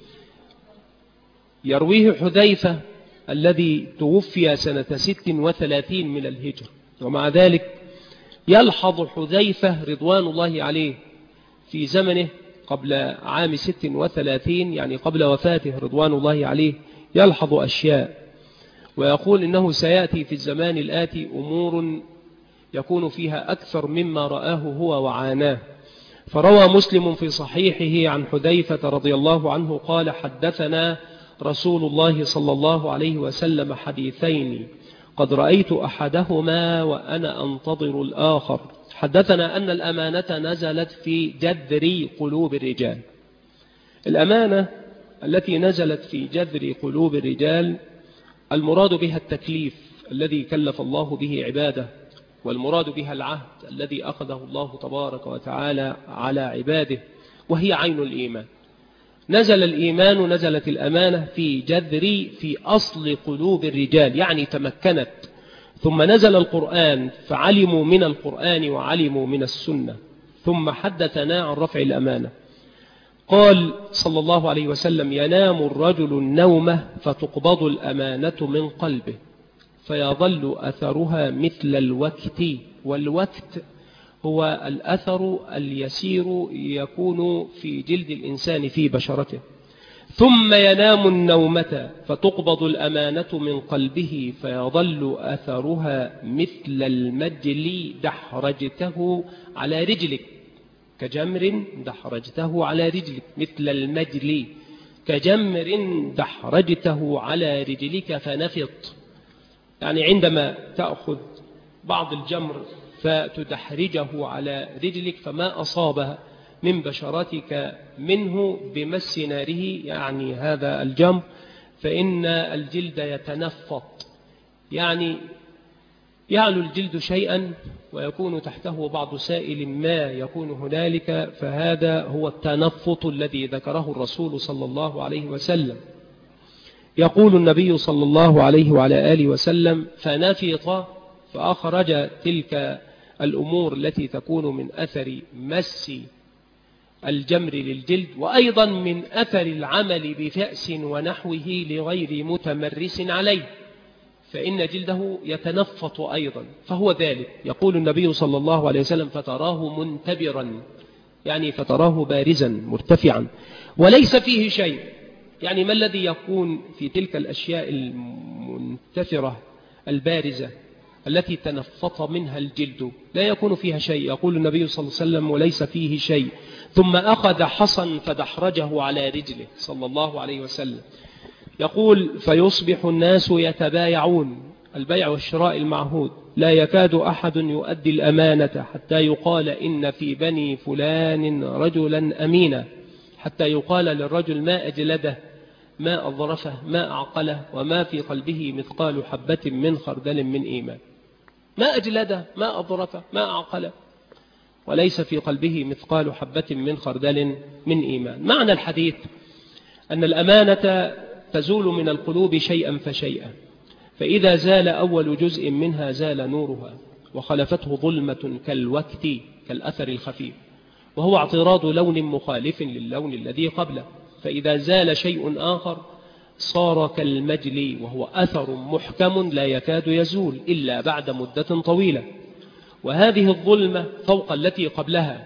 يرويه حذيفة الذي توفي سنة 36 من الهجرة، ومع ذلك يلحظ حذيفة رضوان الله عليه في زمنه قبل عام 36، يعني قبل وفاته رضوان الله عليه، يلحظ أشياء ويقول إنه سيأتي في الزمان الآتي أمور يكون فيها أكثر مما رآه هو وعاناه. فروى مسلم في صحيحه عن حذيفة رضي الله عنه قال: حدثنا رسول الله صلى الله عليه وسلم حديثين قد رأيت أحدهما وأنا أنتظر الآخر. حدثنا أن الأمانة نزلت في جذر قلوب الرجال. الأمانة التي نزلت في جذر قلوب الرجال المراد بها التكليف الذي كلف الله به عباده، والمراد بها العهد الذي أخذه الله تبارك وتعالى على عباده، وهي عين الإيمان. نزل الإيمان، نزلت الأمانة في أصل قلوب الرجال، يعني تمكنت. ثم نزل القرآن فعلموا من القرآن وعلموا من السنة، ثم حدثنا عن رفع الأمانة. قال صلى الله عليه وسلم: ينام الرجل النومة فتقبض الأمانة من قلبه فيظل أثرها مثل الوكت. والوكت هو الأثر اليسير يكون في جلد الإنسان في بشرته. ثم ينام النومة فتقبض الأمانة من قلبه فيظل أثرها مثل المجل دحرجته على رجلك كجمر دحرجته على رجلك، مثل المجل كجمر دحرجته على رجلك فنفط. يعني عندما تأخذ بعض الجمر فتدحرجه على رجلك فما أصابها من بشرتك منه بمس ناره، يعني هذا الجمر، فإن الجلد يتنفط، يعني يعلو الجلد شيئا ويكون تحته بعض سائل ما يكون هنالك، فهذا هو التنفط الذي ذكره الرسول صلى الله عليه وسلم. يقول النبي صلى الله عليه وعلى آله وسلم: فنفط، فأخرج تلك الأمور التي تكون من أثر مس الجمر للجلد، وأيضا من أثر العمل بفأس ونحوه لغير متمرس عليه، فإن جلده يتنفط أيضا، فهو ذلك. يقول النبي صلى الله عليه وسلم: فتراه منتبرا، يعني فتراه بارزا مرتفعا وليس فيه شيء. يعني ما الذي يكون في تلك الأشياء المنتثرة البارزة التي تنفط منها الجلد؟ لا يكون فيها شيء. يقول النبي صلى الله عليه وسلم: وليس فيه شيء. ثم أخذ حصا فدحرجه على رجله صلى الله عليه وسلم. يقول: فيصبح الناس يتبايعون، البيع والشراء المعهود، لا يكاد أحد يؤدي الأمانة حتى يقال إن في بني فلان رجلا أمينا، حتى يقال للرجل: ما أجلده، ما أظرفه، ما أعقله، وما في قلبه مثقال حبة من خردل من إيمان. ما أجلده، ما أظرفه، ما أعقله، وليس في قلبه مثقال حبة من خردل من إيمان. معنى الحديث أن الأمانة تزول من القلوب شيئا فشيئا، فإذا زال أول جزء منها زال نورها وخلفته ظلمة كالوكت، كالأثر الخفيف، وهو اعتراض لون مخالف للون الذي قبله. فإذا زال شيء آخر صار كالمجل، وهو أثر محكم لا يكاد يزول إلا بعد مدة طويلة. وهذه الظلمة فوق التي قبلها،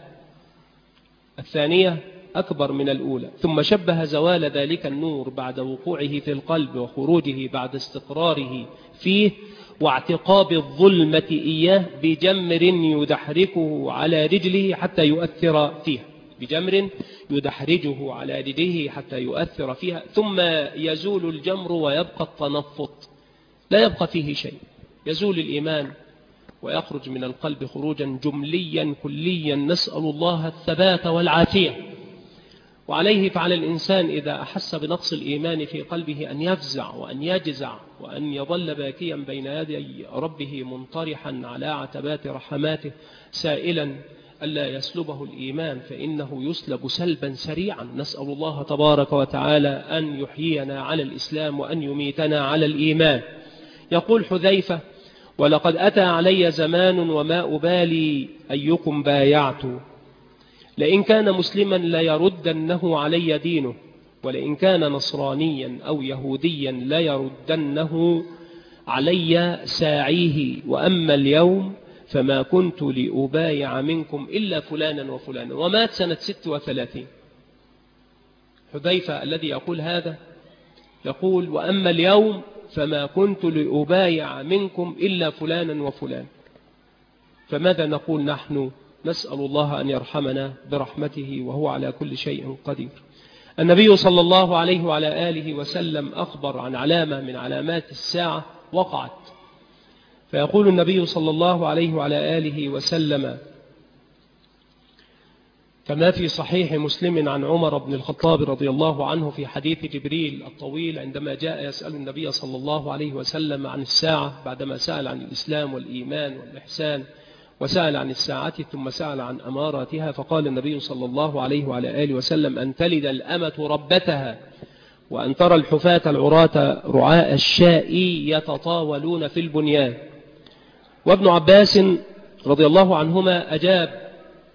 الثانية أكبر من الأولى. ثم شبه زوال ذلك النور بعد وقوعه في القلب وخروجه بعد استقراره فيه واعتقاب الظلمة إياه بجمر يدحرجه على رجله حتى يؤثر فيها، بجمر يدحرجه على رجله حتى يؤثر فيها، ثم يزول الجمر ويبقى التنفط، لا يبقى فيه شيء، يزول الإيمان ويخرج من القلب خروجا جمليا كليا. نسأل الله الثبات والعافية. وعليه فعلى الإنسان إذا أحس بنقص الإيمان في قلبه أن يفزع وأن يجزع وأن يظل باكيا بين يدي ربه منطرحا على عتبات رحماته سائلا ألا يسلبه الإيمان، فإنه يسلب سلبا سريعا. نسأل الله تبارك وتعالى أن يحيينا على الإسلام وأن يميتنا على الإيمان. يقول حذيفة: ولقد أتى علي زمان وما أبالي أيكم بايعت، لئن كان مسلما ليردنه علي دينه، ولئن كان نصرانيا أو يهوديا ليردنه علي ساعيه، وأما اليوم فما كنت لأبايع منكم إلا فلانا وفلانا. ومات سنة 36. حذيفة الذي يقول هذا يقول: وأما اليوم فما كنت لأبايع منكم إلا فلانا وفلان. فماذا نقول نحن؟ نسأل الله أن يرحمنا برحمته وهو على كل شيء قدير. النبي صلى الله عليه وعلى آله وسلم أخبر عن علامة من علامات الساعة وقعت، فيقول النبي صلى الله عليه وعلى آله وسلم: كما في صحيح مسلم عن عمر بن الخطاب رضي الله عنه في حديث جبريل الطويل عندما جاء يسأل النبي صلى الله عليه وسلم عن الساعة بعدما سأل عن الإسلام والإيمان والإحسان وسأل عن الساعة ثم سأل عن أماراتها، فقال النبي صلى الله عليه وعلى آله وسلم: أن تلد الأمة ربتها، وأن ترى الحفاة العراة رعاء الشاء يتطاولون في البنيان. وابن عباس رضي الله عنهما أجاب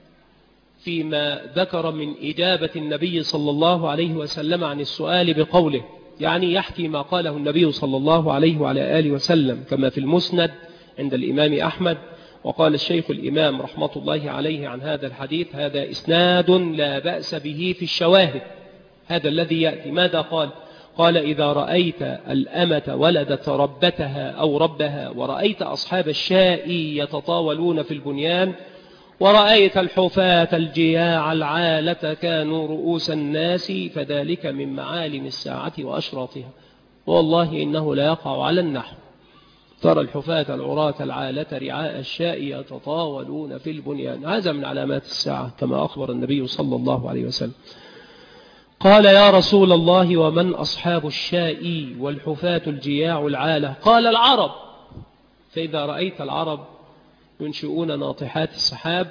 فيما ذكر من إجابة النبي صلى الله عليه وسلم عن السؤال بقوله، يعني يحكي ما قاله النبي صلى الله عليه وعلى آله وسلم كما في المسند عند الإمام أحمد. وقال الشيخ الإمام رحمة الله عليه عن هذا الحديث: هذا إسناد لا بأس به في الشواهد. هذا الذي يأتي ماذا قال؟ قال: إذا رأيت الأمة ولدت ربتها أو ربها، ورأيت أصحاب الشاء يتطاولون في البنيان، ورأيت الحفاة الجياع العالة كانوا رؤوس الناس، فذلك من معالم الساعة وأشراطها. والله إنه لا يقع على النحو: ترى الحفاة العراة العالة رعاء الشاء يتطاولون في البنيان. هذا من علامات الساعة كما أخبر النبي صلى الله عليه وسلم. قال: يا رسول الله، ومن أصحاب الشاء والحفاة الجياع العالة؟ قال: العرب. فإذا رأيت العرب ينشئون ناطحات السحاب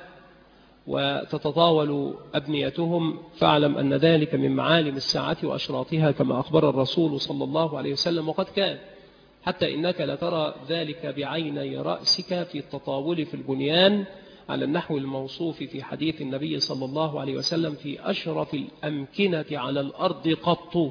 وتتطاول أبنيتهم فاعلم أن ذلك من معالم الساعة وأشراطها كما أخبر الرسول صلى الله عليه وسلم. وقد كان، حتى إنك لترى ذلك بعيني رأسك في التطاول في البنيان على النحو الموصوف في حديث النبي صلى الله عليه وسلم: في أشرف الأمكنة على الأرض قط.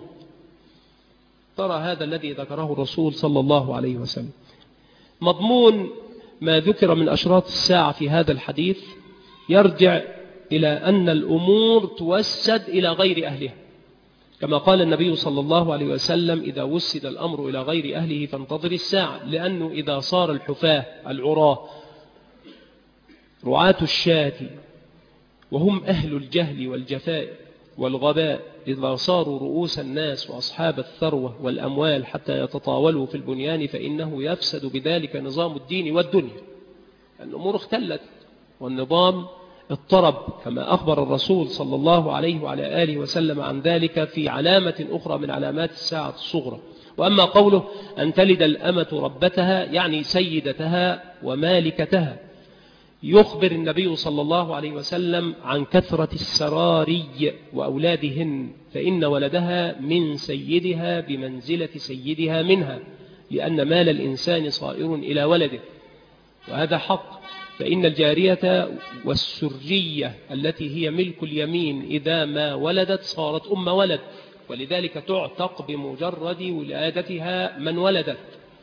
ترى هذا الذي ذكره الرسول صلى الله عليه وسلم. مضمون ما ذكر من أشراط الساعة في هذا الحديث يرجع إلى أن الأمور توسد إلى غير أهلها، كما قال النبي صلى الله عليه وسلم: إذا وسد الأمر إلى غير أهله فانتظر الساعة. لأنه إذا صار الحفاة العراة رعاة الشاة وهم أهل الجهل والجفاء والغباء، إذا صاروا رؤوس الناس وأصحاب الثروة والأموال حتى يتطاولوا في البنيان، فإنه يفسد بذلك نظام الدين والدنيا. الأمور اختلت والنظام اضطرب، كما أخبر الرسول صلى الله عليه وعلى آله وسلم عن ذلك في علامة أخرى من علامات الساعة الصغرى. وأما قوله أن تلد الأمة ربتها، يعني سيدتها ومالكتها. يخبر النبي صلى الله عليه وسلم عن كثرة السراري وأولادهن، فإن ولدها من سيدها بمنزلة سيدها منها، لأن مال الإنسان صائر إلى ولده، وهذا حق. فإن الجارية والسرجية التي هي ملك اليمين إذا ما ولدت صارت أم ولد، ولذلك تعتق بمجرد ولادتها من ولدت.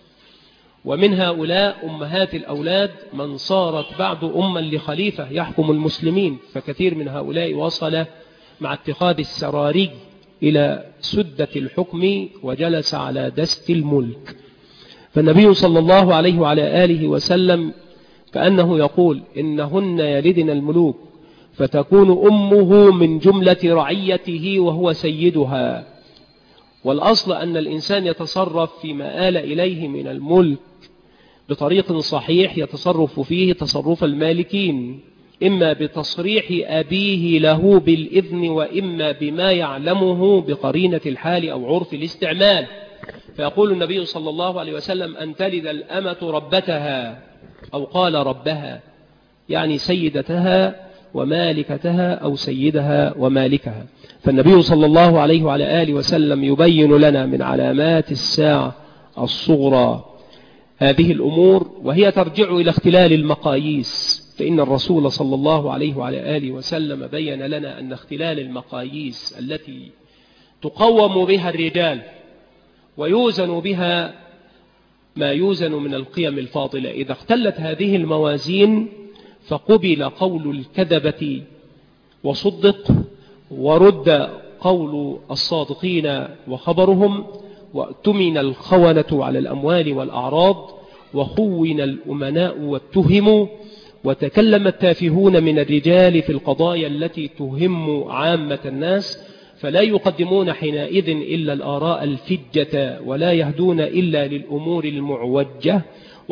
ومن هؤلاء أمهات الأولاد من صارت بعد أما لخليفة يحكم المسلمين، فكثير من هؤلاء وصل مع اتخاذ السراري إلى سدة الحكم وجلس على دست الملك. فالنبي صلى الله عليه وعلى آله وسلم كأنه يقول: إنهن يلدن الملوك، فتكون أمه من جملة رعيته وهو سيدها. والأصل أن الإنسان يتصرف فيما آل إليه من الملك بطريق صحيح يتصرف فيه تصرف المالكين، إما بتصريح أبيه له بالإذن، وإما بما يعلمه بقرينة الحال أو عرف الاستعمال. فيقول النبي صلى الله عليه وسلم: أن تلد الأمة ربتها، أو قال ربها، يعني سيدتها ومالكتها، أو سيدها ومالكها. فالنبي صلى الله عليه وعلى آله وسلم يبين لنا من علامات الساعة الصغرى هذه الأمور، وهي ترجع إلى اختلال المقاييس. فإن الرسول صلى الله عليه وعلى آله وسلم بين لنا أن اختلال المقاييس التي تقوم بها الرجال ويوزن بها ما يوزن من القيم الفاضلة، إذا اختلت هذه الموازين فقبل قول الكذبة وصدق، ورد قول الصادقين وخبرهم، وأتمن الخونة على الأموال والأعراض، وخون الأمناء واتهموا، وتكلم التافهون من الرجال في القضايا التي تهم عامة الناس، فلا يقدمون حينئذ إلا الآراء الفجة، ولا يهدون إلا للأمور المعوجة.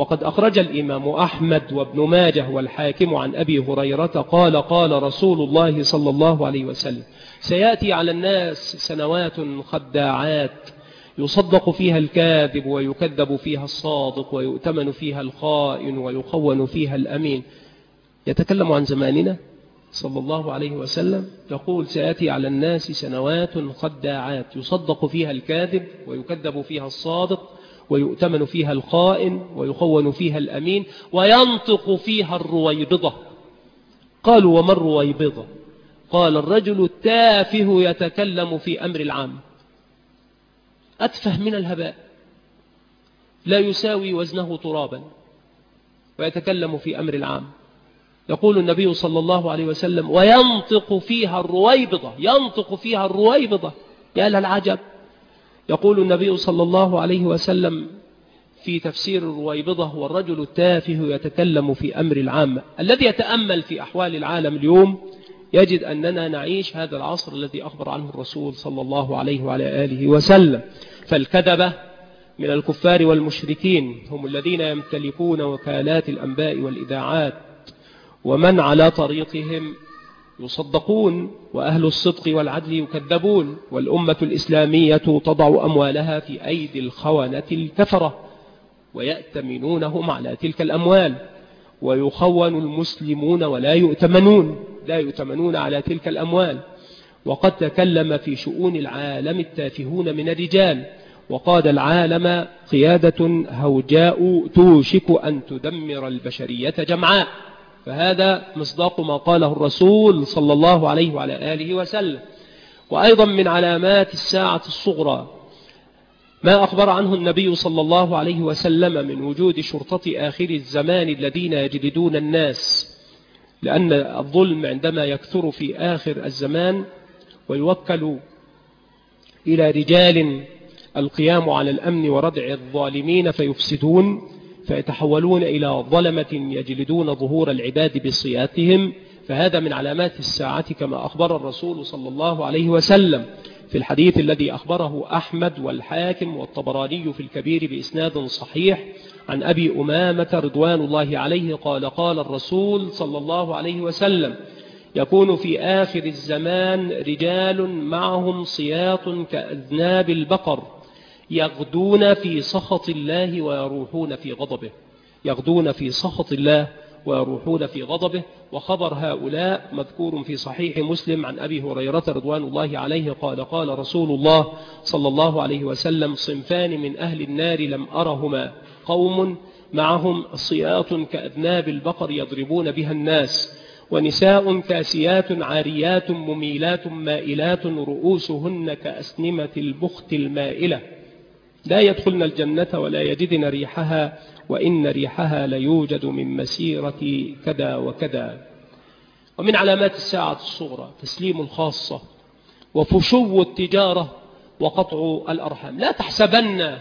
وقد أخرج الإمام أحمد وابن ماجه والحاكم عن أبي هريرة قال قال رسول الله صلى الله عليه وسلم: سيأتي على الناس سنوات خداعات يصدق فيها الكاذب ويكذب فيها الصادق ويؤتمن فيها الخائن ويخون فيها الأمين. يتكلم عن زماننا صلى الله عليه وسلم، يقول: سيأتي على الناس سنوات خداعات يصدق فيها الكاذب ويكذب فيها الصادق ويؤتمن فيها الخائن ويخون فيها الأمين وينطق فيها الرويبضة. قالوا: وما الرويبضة؟ قال: الرجل التافه يتكلم في أمر العام، أتفه من الهباء، لا يساوي وزنه ترابا، ويتكلم في أمر العام. يقول النبي صلى الله عليه وسلم: وينطق فيها الرويبضة، ينطق فيها الرويبضة، يا للعجب. يقول النبي صلى الله عليه وسلم في تفسير الرويبضة: هو الرجل التافه يتكلم في أمر العام. الذي يتأمل في أحوال العالم اليوم يجد أننا نعيش هذا العصر الذي أخبر عنه الرسول صلى الله عليه وعلى آله وسلم. فالكذبة من الكفار والمشركين هم الذين يمتلكون وكالات الأنباء والإذاعات، ومن على طريقهم يصدقون، وأهل الصدق والعدل يكذبون، والأمة الإسلامية تضع أموالها في أيدي الخونة الكفرة ويأتمنونهم على تلك الأموال، ويخون المسلمون ولا يؤتمنون، لا يؤتمنون على تلك الأموال. وقد تكلم في شؤون العالم التافهون من الرجال، وقاد العالم قيادة هوجاء توشك أن تدمر البشرية جمعاء. فهذا مصداق ما قاله الرسول صلى الله عليه وعلى آله وسلم. وأيضا من علامات الساعة الصغرى ما أخبر عنه النبي صلى الله عليه وسلم من وجود شرطة آخر الزمان الذين يجلدون الناس، لأن الظلم عندما يكثر في آخر الزمان ويوكل إلى رجال القيام على الأمن وردع الظالمين فيفسدون، فيتحولون إلى ظلمة يجلدون ظهور العباد بصياتهم. فهذا من علامات الساعة كما أخبر الرسول صلى الله عليه وسلم في الحديث الذي أخبره أحمد والحاكم والطبراني في الكبير بإسناد صحيح عن أبي أمامة رضوان الله عليه قال قال الرسول صلى الله عليه وسلم: يكون في آخر الزمان رجال معهم صياط كأذناب البقر يغدون في سخط الله ويروحون في غضبه، يغدون في سخط الله ويروحون في غضبه. وخبر هؤلاء مذكور في صحيح مسلم عن أبي هريرة رضوان الله عليه قال قال رسول الله صلى الله عليه وسلم: صنفان من أهل النار لم أرهما، قوم معهم صياط كأذناب البقر يضربون بها الناس، ونساء كاسيات عاريات مميلات مائلات رؤوسهن كأسنمة البخت المائلة، لا يدخلن الجنة ولا يجدن ريحها، وإن ريحها ليوجد من مسيرة كذا وكذا. ومن علامات الساعة الصغرى تسليم الخاصة وفشو التجارة وقطع الأرحام. لا تحسبن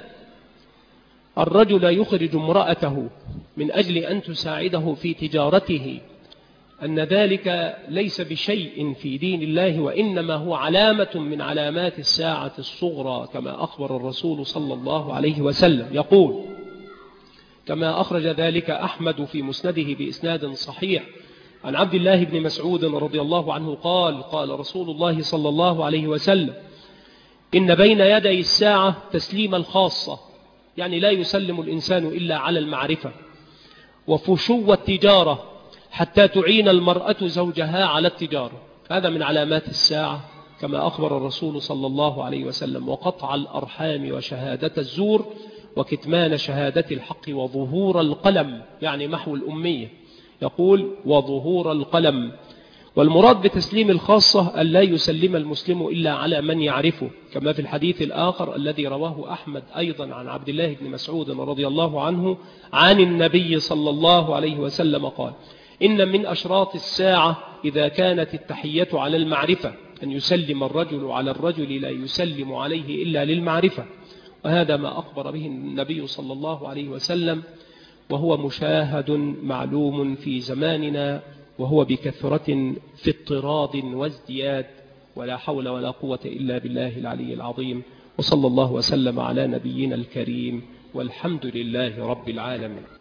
الرجل يخرج امرأته من أجل أن تساعده في تجارته أن ذلك ليس بشيء في دين الله، وإنما هو علامة من علامات الساعة الصغرى كما أخبر الرسول صلى الله عليه وسلم. يقول كما أخرج ذلك أحمد في مسنده بإسناد صحيح عن عبد الله بن مسعود رضي الله عنه قال قال رسول الله صلى الله عليه وسلم: إن بين يدي الساعة تسليم الخاصة، يعني لا يسلم الإنسان إلا على المعرفة، وفشو التجارة حتى تعين المرأة زوجها على التجارة، هذا من علامات الساعة كما أخبر الرسول صلى الله عليه وسلم، وقطع الأرحام وشهادة الزور وكتمان شهادة الحق وظهور القلم، يعني محو الأمية. يقول: وظهور القلم. والمراد بتسليم الخاصة أن لا يسلم المسلم إلا على من يعرفه، كما في الحديث الآخر الذي رواه أحمد أيضا عن عبد الله بن مسعود رضي الله عنه عن النبي صلى الله عليه وسلم قال: إن من أشراط الساعة إذا كانت التحية على المعرفة، أن يسلم الرجل على الرجل لا يسلم عليه إلا للمعرفة. وهذا ما أخبر به النبي صلى الله عليه وسلم، وهو مشاهد معلوم في زماننا، وهو بكثرة في اضطراد وازدياد، ولا حول ولا قوة إلا بالله العلي العظيم. وصلى الله وسلم على نبينا الكريم، والحمد لله رب العالمين.